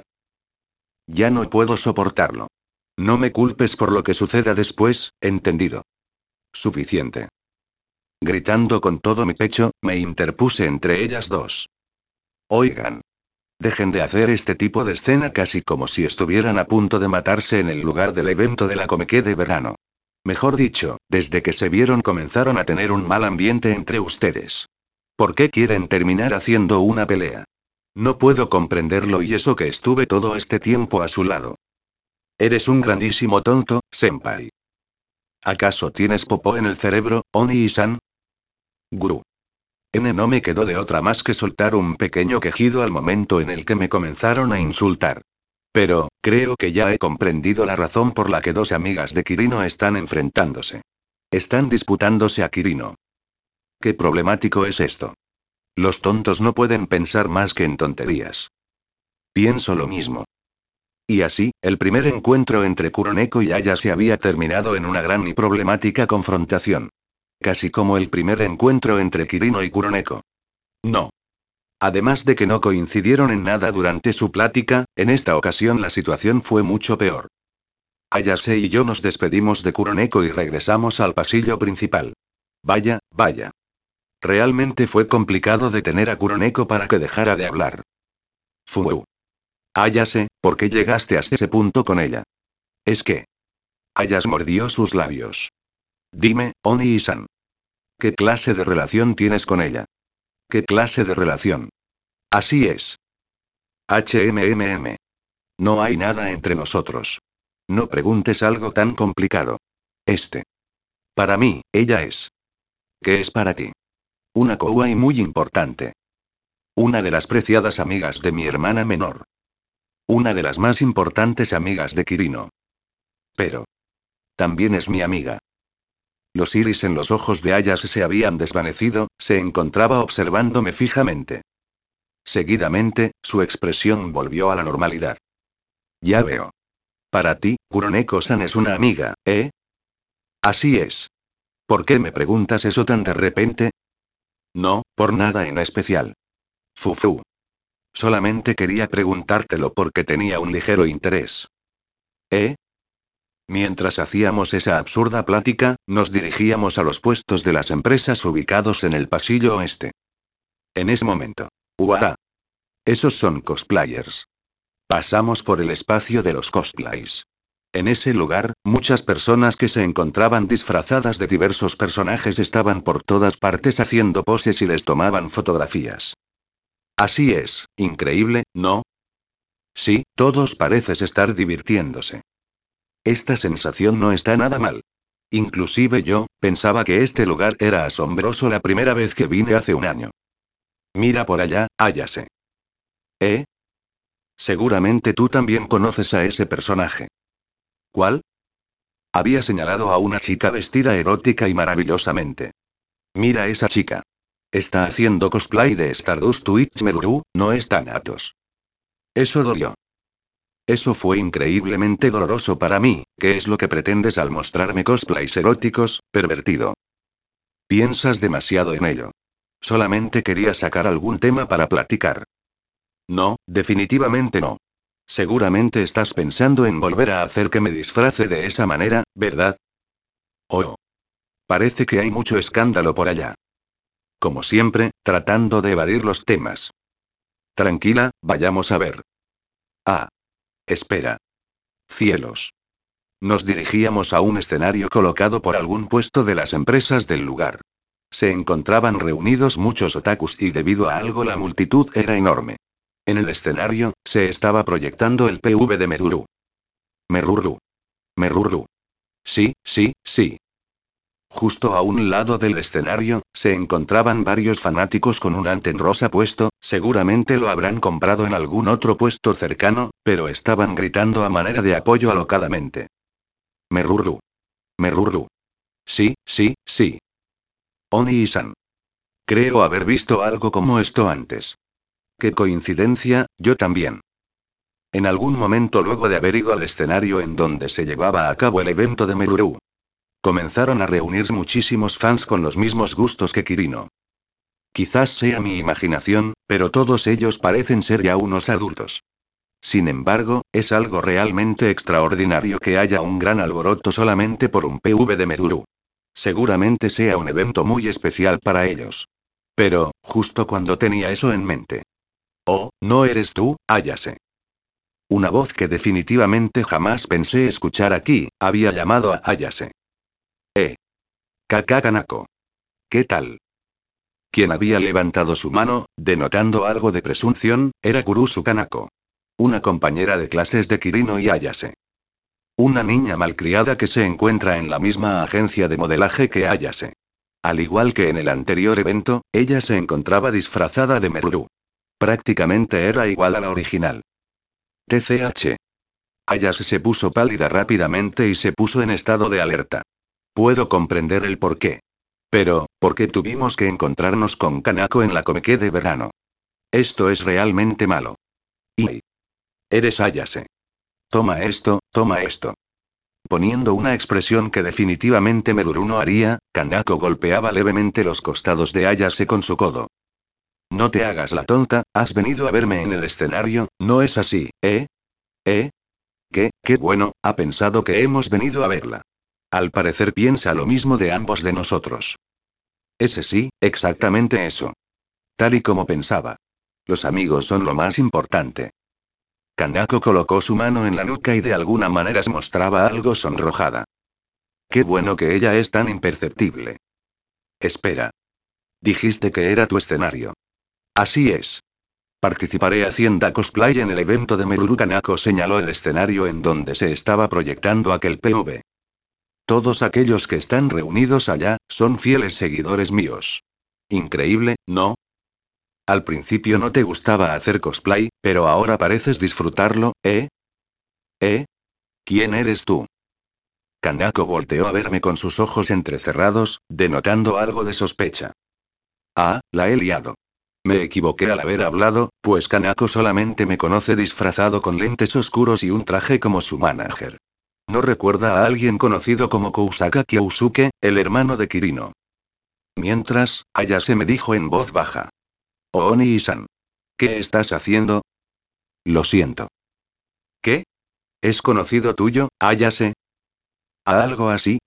Ya no puedo soportarlo. No me culpes por lo que suceda después, ¿entendido? Suficiente. Gritando con todo mi pecho, me interpuse entre ellas dos. Oigan. Dejen de hacer este tipo de escena casi como si estuvieran a punto de matarse en el lugar del evento de la Comiqué de verano. Mejor dicho, desde que se vieron comenzaron a tener un mal ambiente entre ustedes. ¿Por qué quieren terminar haciendo una pelea? No puedo comprenderlo y eso que estuve todo este tiempo a su lado. Eres un grandísimo tonto, senpai. ¿Acaso tienes popó en el cerebro, Oni-san? Guru. No me quedó de otra más que soltar un pequeño quejido al momento en el que me comenzaron a insultar. Pero, creo que ya he comprendido la razón por la que dos amigas de Kirino están enfrentándose. Están disputándose a Kirino. ¿Qué problemático es esto? Los tontos no pueden pensar más que en tonterías. Pienso lo mismo. Y así, el primer encuentro entre Kuroneko y Aya se había terminado en una gran y problemática confrontación. Casi como el primer encuentro entre Kirino y Kuroneko. No. Además de que no coincidieron en nada durante su plática, en esta ocasión la situación fue mucho peor. Ayase y yo nos despedimos de Kuroneko y regresamos al pasillo principal. Vaya, vaya. Realmente fue complicado detener a Kuroneko para que dejara de hablar. Fu. Ayase, ¿por qué llegaste hasta ese punto con ella? Es que. Ayase mordió sus labios. Dime, Oni-san. ¿Qué clase de relación tienes con ella? ¿Qué clase de relación? Así es. HMMM. No hay nada entre nosotros. No preguntes algo tan complicado. Para mí, ella es. ¿Qué es para ti? Una kawaii muy importante. Una de las preciadas amigas de mi hermana menor. Una de las más importantes amigas de Kirino. Pero. También es mi amiga. Los iris en los ojos de Ayase se habían desvanecido, se encontraba observándome fijamente. Seguidamente, su expresión volvió a la normalidad. Ya veo. Para ti, Kuroneko-san es una amiga, ¿eh? Así es. ¿Por qué me preguntas eso tan de repente? No, por nada en especial. Fufu. Solamente quería preguntártelo porque tenía un ligero interés. ¿Eh? Mientras hacíamos esa absurda plática, nos dirigíamos a los puestos de las empresas ubicados en el pasillo oeste. En ese momento. ¡Uah! Esos son cosplayers. Pasamos por el espacio de los cosplays. En ese lugar, muchas personas que se encontraban disfrazadas de diversos personajes estaban por todas partes haciendo poses y les tomaban fotografías. Así es, increíble, ¿no? Sí, todos pareces estar divirtiéndose. Esta sensación no está nada mal. Inclusive yo, pensaba que este lugar era asombroso la primera vez que vine hace un año. Mira por allá, Ayase. ¿Eh? Seguramente tú también conoces a ese personaje. ¿Cuál? Había señalado a una chica vestida erótica y maravillosamente. Mira a esa chica. Está haciendo cosplay de Stardust Witch Meruru, no es Thanatos. Eso dolió. Eso fue increíblemente doloroso para mí. ¿Qué es lo que pretendes al mostrarme cosplays eróticos, pervertido? Piensas demasiado en ello. Solamente quería sacar algún tema para platicar. No, definitivamente no. Seguramente estás pensando en volver a hacer que me disfrace de esa manera, ¿verdad? Oh. Parece que hay mucho escándalo por allá. Como siempre, tratando de evadir los temas. Tranquila, vayamos a ver. Ah. Espera. Cielos. Nos dirigíamos a un escenario colocado por algún puesto de las empresas del lugar. Se encontraban reunidos muchos otakus y debido a algo la multitud era enorme. En el escenario, se estaba proyectando el PV de Meruru. Meruru. Meruru. Sí, sí, sí. Justo a un lado del escenario, se encontraban varios fanáticos con un anten rosa puesto, seguramente lo habrán comprado en algún otro puesto cercano, pero estaban gritando a manera de apoyo alocadamente. Meruru. Meruru. Sí, sí, sí. Oni-san. Creo haber visto algo como esto antes. Qué coincidencia, yo también. En algún momento luego de haber ido al escenario en donde se llevaba a cabo el evento de Meruru, comenzaron a reunirse muchísimos fans con los mismos gustos que Kirino. Quizás sea mi imaginación, pero todos ellos parecen ser ya unos adultos. Sin embargo, es algo realmente extraordinario que haya un gran alboroto solamente por un PV de Meruru. Seguramente sea un evento muy especial para ellos. Pero, justo cuando tenía eso en mente. Oh, ¿no eres tú, Ayase? Una voz que definitivamente jamás pensé escuchar aquí, había llamado a Ayase. Kakakanako. ¿Qué tal? Quien había levantado su mano, denotando algo de presunción, era Kurusu Kanako. Una compañera de clases de Kirino y Ayase. Una niña malcriada que se encuentra en la misma agencia de modelaje que Ayase. Al igual que en el anterior evento, ella se encontraba disfrazada de Meruru. Prácticamente era igual a la original. TCH. Ayase se puso pálida rápidamente y se puso en estado de alerta. Puedo comprender el porqué. Pero, ¿por qué tuvimos que encontrarnos con Kanako en la Comique de verano? Esto es realmente malo. Y eres Ayase. Toma esto, toma esto. Poniendo una expresión que definitivamente Meruru no haría, Kanako golpeaba levemente los costados de Ayase con su codo. No te hagas la tonta, has venido a verme en el escenario, ¿no es así, eh? ¿Eh? Qué bueno, ha pensado que hemos venido a verla. Al parecer piensa lo mismo de ambos de nosotros. Ese sí, exactamente eso. Tal y como pensaba. Los amigos son lo más importante. Kanako colocó su mano en la nuca y de alguna manera se mostraba algo sonrojada. Qué bueno que ella es tan imperceptible. Espera. Dijiste que era tu escenario. Así es. Participaré haciendo cosplay en el evento de Meruru. Kanako señaló el escenario en donde se estaba proyectando aquel PV. Todos aquellos que están reunidos allá, son fieles seguidores míos. Increíble, ¿no? Al principio no te gustaba hacer cosplay, pero ahora pareces disfrutarlo, ¿eh? ¿Eh? ¿Quién eres tú? Kanako volteó a verme con sus ojos entrecerrados, denotando algo de sospecha. Ah, la he liado. Me equivoqué al haber hablado, pues Kanako solamente me conoce disfrazado con lentes oscuros y un traje como su manager. No recuerda a alguien conocido como Kousaka Kyosuke, el hermano de Kirino. Mientras, Ayase me dijo en voz baja. Oni-san. ¿Qué estás haciendo? Lo siento. ¿Qué? ¿Es conocido tuyo, Ayase? A algo así,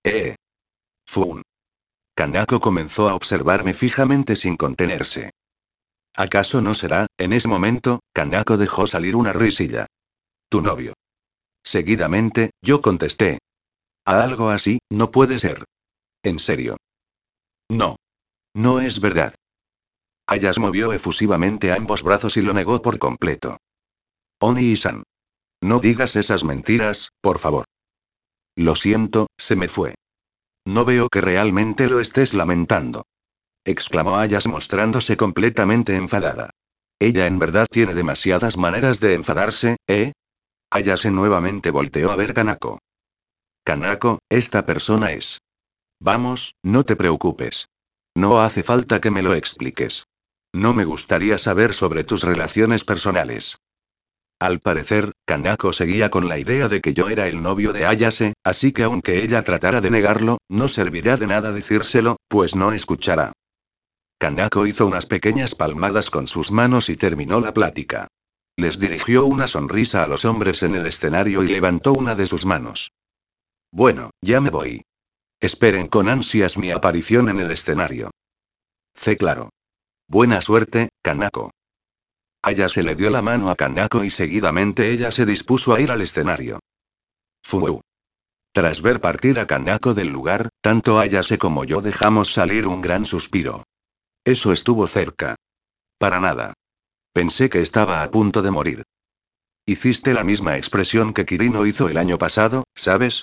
Fun. Kanako comenzó a observarme fijamente sin contenerse. ¿Acaso no será? En ese momento, Kanako dejó salir una risilla. Tu novio. Seguidamente, yo contesté. A algo así, no puede ser. En serio. No. No es verdad. Ayas movió efusivamente ambos brazos y lo negó por completo. Oni-san. No digas esas mentiras, por favor. Lo siento, se me fue. No veo que realmente lo estés lamentando. Exclamó Ayas mostrándose completamente enfadada. Ella en verdad tiene demasiadas maneras de enfadarse, ¿eh? Ayase nuevamente volteó a ver Kanako. Kanako, esta persona es. Vamos, no te preocupes. No hace falta que me lo expliques. No me gustaría saber sobre tus relaciones personales. Al parecer, Kanako seguía con la idea de que yo era el novio de Ayase, así que aunque ella tratara de negarlo, no servirá de nada decírselo, pues no escuchará. Kanako hizo unas pequeñas palmadas con sus manos y terminó la plática. Les dirigió una sonrisa a los hombres en el escenario y levantó una de sus manos. Bueno, ya me voy. Esperen con ansias mi aparición en el escenario. Claro. Buena suerte, Kanako. Ayase le dio la mano a Kanako y seguidamente ella se dispuso a ir al escenario. Fu. Tras ver partir a Kanako del lugar, tanto Ayase como yo dejamos salir un gran suspiro. Eso estuvo cerca. Para nada. Pensé que estaba a punto de morir. Hiciste la misma expresión que Kirino hizo el año pasado, ¿sabes?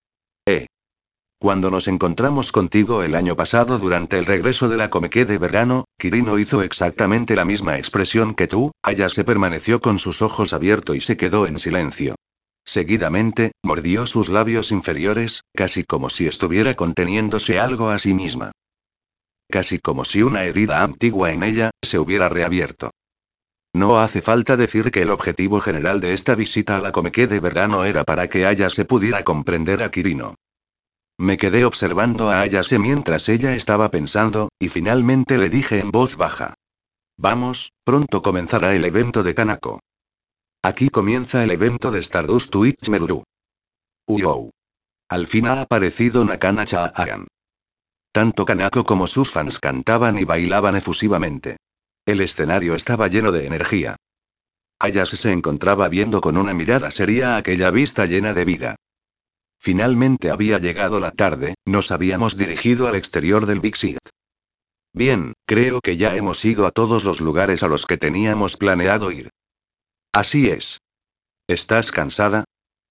Cuando nos encontramos contigo el año pasado durante el regreso de la Comiqué de verano, Kirino hizo exactamente la misma expresión que tú, Ayase permaneció con sus ojos abiertos y se quedó en silencio. Seguidamente, mordió sus labios inferiores, casi como si estuviera conteniéndose algo a sí misma. Casi como si una herida antigua en ella, se hubiera reabierto. No hace falta decir que el objetivo general de esta visita a la Comiqué de verano era para que Ayase pudiera comprender a Kirino. Me quedé observando a Ayase mientras ella estaba pensando, y finalmente le dije en voz baja. Vamos, pronto comenzará el evento de Kanako. Aquí comienza el evento de Stardust Witch Meruru. Uou. Al fin ha aparecido Nakana Chaagan. Tanto Kanako como sus fans cantaban y bailaban efusivamente. El escenario estaba lleno de energía. Ayase se encontraba viendo con una mirada seria aquella vista llena de vida. Finalmente había llegado la tarde, nos habíamos dirigido al exterior del Big City. Bien, creo que ya hemos ido a todos los lugares a los que teníamos planeado ir. Así es. ¿Estás cansada?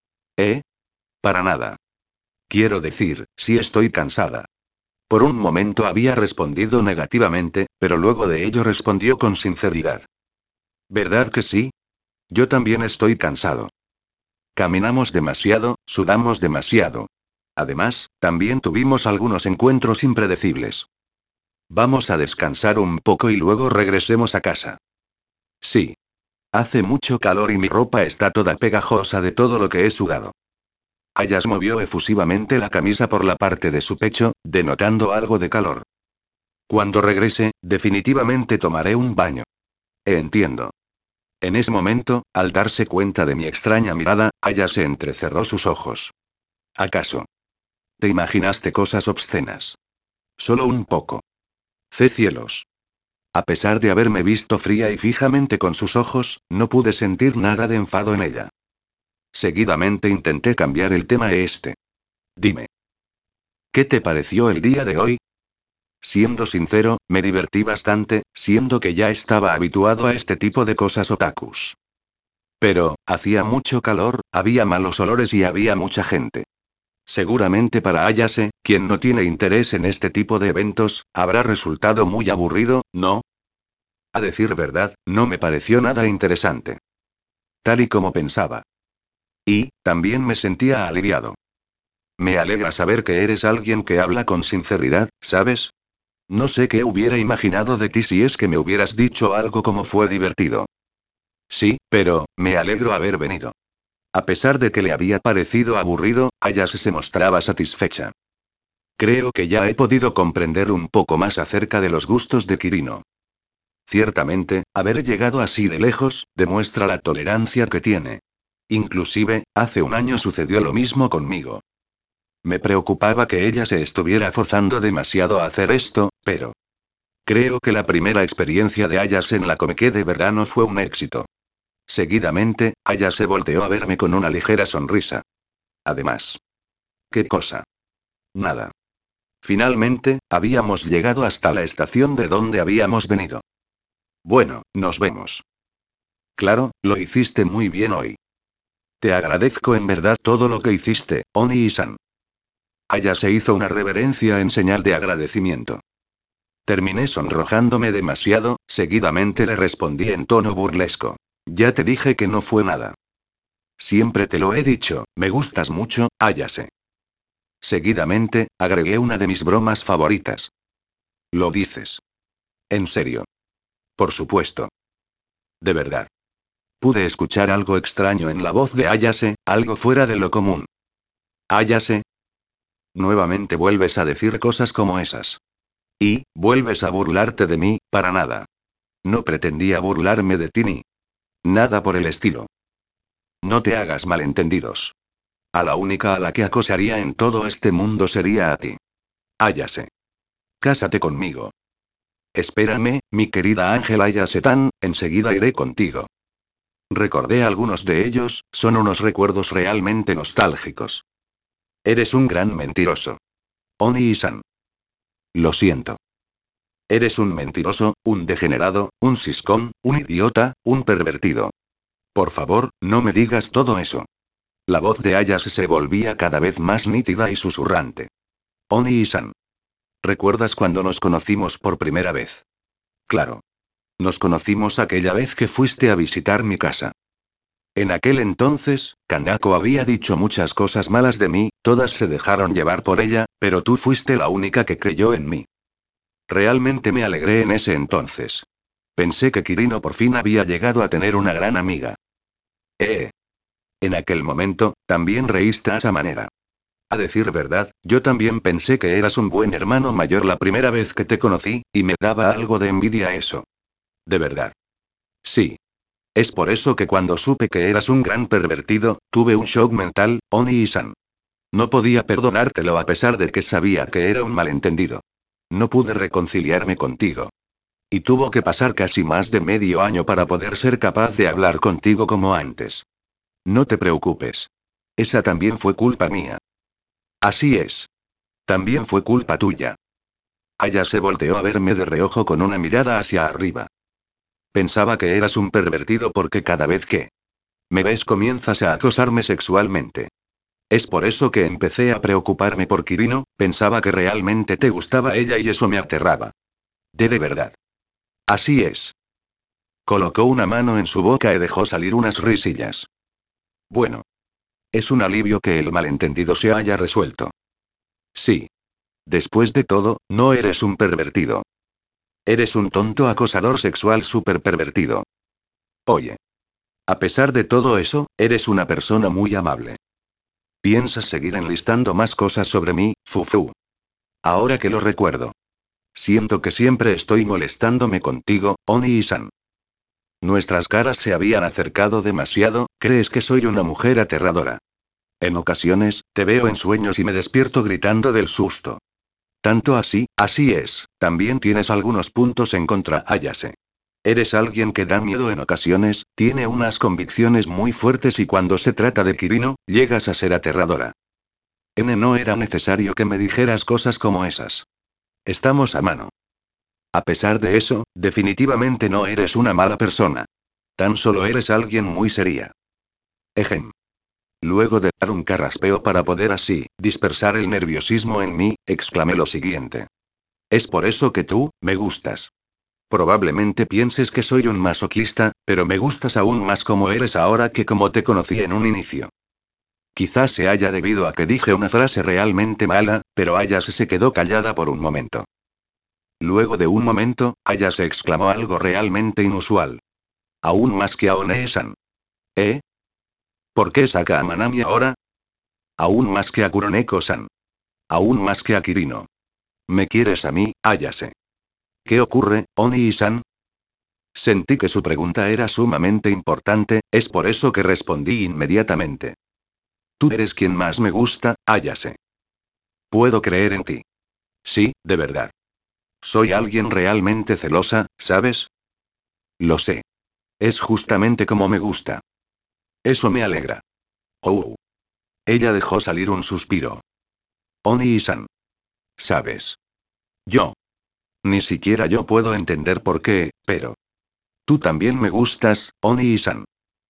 Para nada. Quiero decir, sí estoy cansada. Por un momento había respondido negativamente, pero luego de ello respondió con sinceridad. ¿Verdad que sí? Yo también estoy cansado. Caminamos demasiado, sudamos demasiado. Además, también tuvimos algunos encuentros impredecibles. Vamos a descansar un poco y luego regresemos a casa. Sí. Hace mucho calor y mi ropa está toda pegajosa de todo lo que he sudado. Ayas movió efusivamente la camisa por la parte de su pecho, denotando algo de calor. Cuando regrese, definitivamente tomaré un baño. Entiendo. En ese momento, al darse cuenta de mi extraña mirada, Ayas se entrecerró sus ojos. ¿Acaso? ¿Te imaginaste cosas obscenas? Solo un poco. Cielos. A pesar de haberme visto fría y fijamente con sus ojos, no pude sentir nada de enfado en ella. Seguidamente intenté cambiar el tema Dime. ¿Qué te pareció el día de hoy? Siendo sincero, me divertí bastante, siendo que ya estaba habituado a este tipo de cosas otakus. Pero, hacía mucho calor, había malos olores y había mucha gente. Seguramente para Ayase, quien no tiene interés en este tipo de eventos, habrá resultado muy aburrido, ¿no? A decir verdad, no me pareció nada interesante. Tal y como pensaba. Y, también me sentía aliviado. Me alegra saber que eres alguien que habla con sinceridad, ¿sabes? No sé qué hubiera imaginado de ti si es que me hubieras dicho algo como fue divertido. Sí, pero, me alegro haber venido. A pesar de que le había parecido aburrido, Ayase se mostraba satisfecha. Creo que ya he podido comprender un poco más acerca de los gustos de Kirino. Ciertamente, haber llegado así de lejos, demuestra la tolerancia que tiene. Inclusive, hace un año sucedió lo mismo conmigo. Me preocupaba que ella se estuviera forzando demasiado a hacer esto, pero creo que la primera experiencia de Ayase en la Comiqué de verano fue un éxito. Seguidamente, Ayase volteó a verme con una ligera sonrisa. Además. ¿Qué cosa? Nada. Finalmente, habíamos llegado hasta la estación de donde habíamos venido. Bueno, nos vemos. Claro, lo hiciste muy bien hoy. Te agradezco en verdad todo lo que hiciste, Oni-san. Ayase hizo una reverencia en señal de agradecimiento. Terminé sonrojándome demasiado, seguidamente le respondí en tono burlesco. Ya te dije que no fue nada. Siempre te lo he dicho, me gustas mucho, Ayase. Seguidamente, agregué una de mis bromas favoritas. Lo dices. En serio. Por supuesto. De verdad. Pude escuchar algo extraño en la voz de Ayase, algo fuera de lo común. Ayase. Nuevamente vuelves a decir cosas como esas. Y, vuelves a burlarte de mí, para nada. No pretendía burlarme de ti ni nada por el estilo. No te hagas malentendidos. A la única a la que acosaría en todo este mundo sería a ti. Ayase. Cásate conmigo. Espérame, mi querida Ángela Ayasetán, enseguida iré contigo. Recordé algunos de ellos, son unos recuerdos realmente nostálgicos. Eres un gran mentiroso. Oni-san. Lo siento. Eres un mentiroso, un degenerado, un siscón, un idiota, un pervertido. Por favor, no me digas todo eso. La voz de Ayase se volvía cada vez más nítida y susurrante. Oni-san. ¿Recuerdas cuando nos conocimos por primera vez? Claro. Nos conocimos aquella vez que fuiste a visitar mi casa. En aquel entonces, Kanako había dicho muchas cosas malas de mí, todas se dejaron llevar por ella, pero tú fuiste la única que creyó en mí. Realmente me alegré en ese entonces. Pensé que Kirino por fin había llegado a tener una gran amiga. Eh. En aquel momento, también reíste a esa manera. A decir verdad, yo también pensé que eras un buen hermano mayor la primera vez que te conocí, y me daba algo de envidia eso. De verdad. Sí. Es por eso que cuando supe que eras un gran pervertido, tuve un shock mental, Oni-san. No podía perdonártelo a pesar de que sabía que era un malentendido. No pude reconciliarme contigo. Y tuvo que pasar casi más de medio año para poder ser capaz de hablar contigo como antes. No te preocupes. Esa también fue culpa mía. Así es. También fue culpa tuya. Aya se volteó a verme de reojo con una mirada hacia arriba. Pensaba que eras un pervertido porque cada vez que me ves comienzas a acosarme sexualmente. Es por eso que empecé a preocuparme por Kirino, pensaba que realmente te gustaba ella y eso me aterraba. De verdad. Así es. Colocó una mano en su boca y dejó salir unas risillas. Bueno. Es un alivio que el malentendido se haya resuelto. Sí. Después de todo, no eres un pervertido. Eres un tonto acosador sexual súper pervertido. Oye. A pesar de todo eso, eres una persona muy amable. ¿Piensas seguir enlistando más cosas sobre mí, Fufu? Ahora que lo recuerdo. Siento que siempre estoy molestándome contigo, Oni-san. Nuestras caras se habían acercado demasiado, crees que soy una mujer aterradora. En ocasiones, te veo en sueños y me despierto gritando del susto. Tanto así, así es, también tienes algunos puntos en contra, Ayase. Eres alguien que da miedo en ocasiones, tiene unas convicciones muy fuertes y cuando se trata de Kirino, llegas a ser aterradora. No era necesario que me dijeras cosas como esas. Estamos a mano. A pesar de eso, definitivamente no eres una mala persona. Tan solo eres alguien muy seria. Ejem. Luego de dar un carraspeo para poder así dispersar el nerviosismo en mí, exclamé lo siguiente. Es por eso que tú, me gustas. Probablemente pienses que soy un masoquista, pero me gustas aún más como eres ahora que como te conocí en un inicio. Quizás se haya debido a que dije una frase realmente mala, pero Ayase se quedó callada por un momento. Luego de un momento, Ayase exclamó algo realmente inusual. Aún más que a One-san. ¿Eh? ¿Por qué saca a Manami ahora? Aún más que a Kuroneko-san. Aún más que a Kirino. ¿Me quieres a mí, Ayase? ¿Qué ocurre, Oni-san? Sentí que su pregunta era sumamente importante, es por eso que respondí inmediatamente. Tú eres quien más me gusta, Ayase. Puedo creer en ti. Sí, de verdad. Soy alguien realmente celosa, ¿sabes? Lo sé. Es justamente como me gusta. Eso me alegra. Oh. Ella dejó salir un suspiro. Oni-san. ¿Sabes? Yo. Ni siquiera yo puedo entender por qué, pero. Tú también me gustas, Oni-san.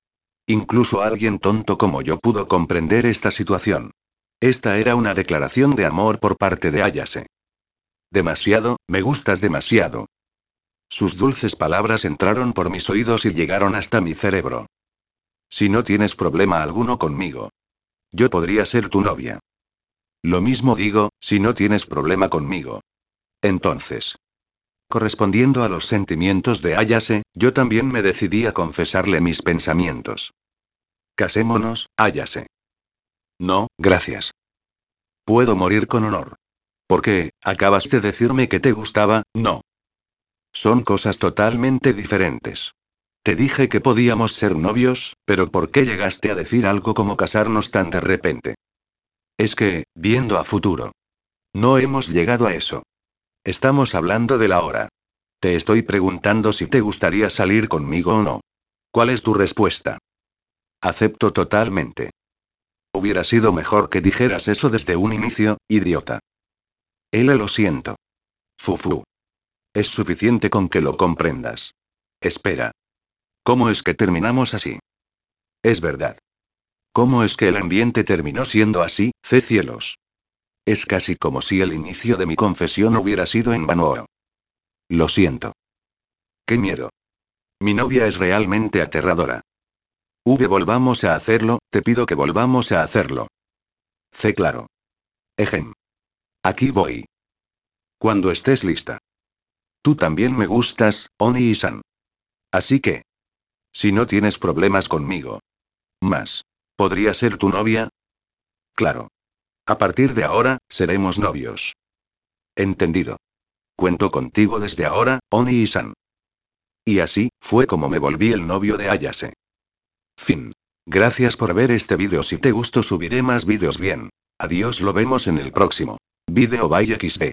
Incluso alguien tonto como yo pudo comprender esta situación. Esta era una declaración de amor por parte de Ayase. Demasiado, me gustas demasiado. Sus dulces palabras entraron por mis oídos y llegaron hasta mi cerebro. Si no tienes problema alguno conmigo, yo podría ser tu novia. Lo mismo digo, si no tienes problema conmigo. Entonces, correspondiendo a los sentimientos de Ayase, yo también me decidí a confesarle mis pensamientos. Casémonos, Ayase. No, gracias. Puedo morir con honor. ¿Por qué? Acabas de decirme que te gustaba, no. Son cosas totalmente diferentes. Te dije que podíamos ser novios, pero ¿por qué llegaste a decir algo como casarnos tan de repente? Es que, viendo a futuro. No hemos llegado a eso. Estamos hablando de la hora. Te estoy preguntando si te gustaría salir conmigo o no. ¿Cuál es tu respuesta? Acepto totalmente. Hubiera sido mejor que dijeras eso desde un inicio, idiota. Lo siento. Fufu. Es suficiente con que lo comprendas. Espera. ¿Cómo es que terminamos así? Es verdad. ¿Cómo es que el ambiente terminó siendo así, cielos? Es casi como si el inicio de mi confesión hubiera sido en vano. Lo siento. Qué miedo. Mi novia es realmente aterradora. Volvamos a hacerlo, te pido que volvamos a hacerlo. Claro. Ejem. Aquí voy. Cuando estés lista. Tú también me gustas, Oni-san. Así que. Si no tienes problemas conmigo. Más. ¿Podría ser tu novia? Claro. A partir de ahora, seremos novios. Entendido. Cuento contigo desde ahora, Oni-san. Y así, fue como me volví el novio de Ayase. Fin. Gracias por ver este vídeo. Si te gustó subiré más vídeos bien. Adiós, lo vemos en el próximo vídeo. Bye XD.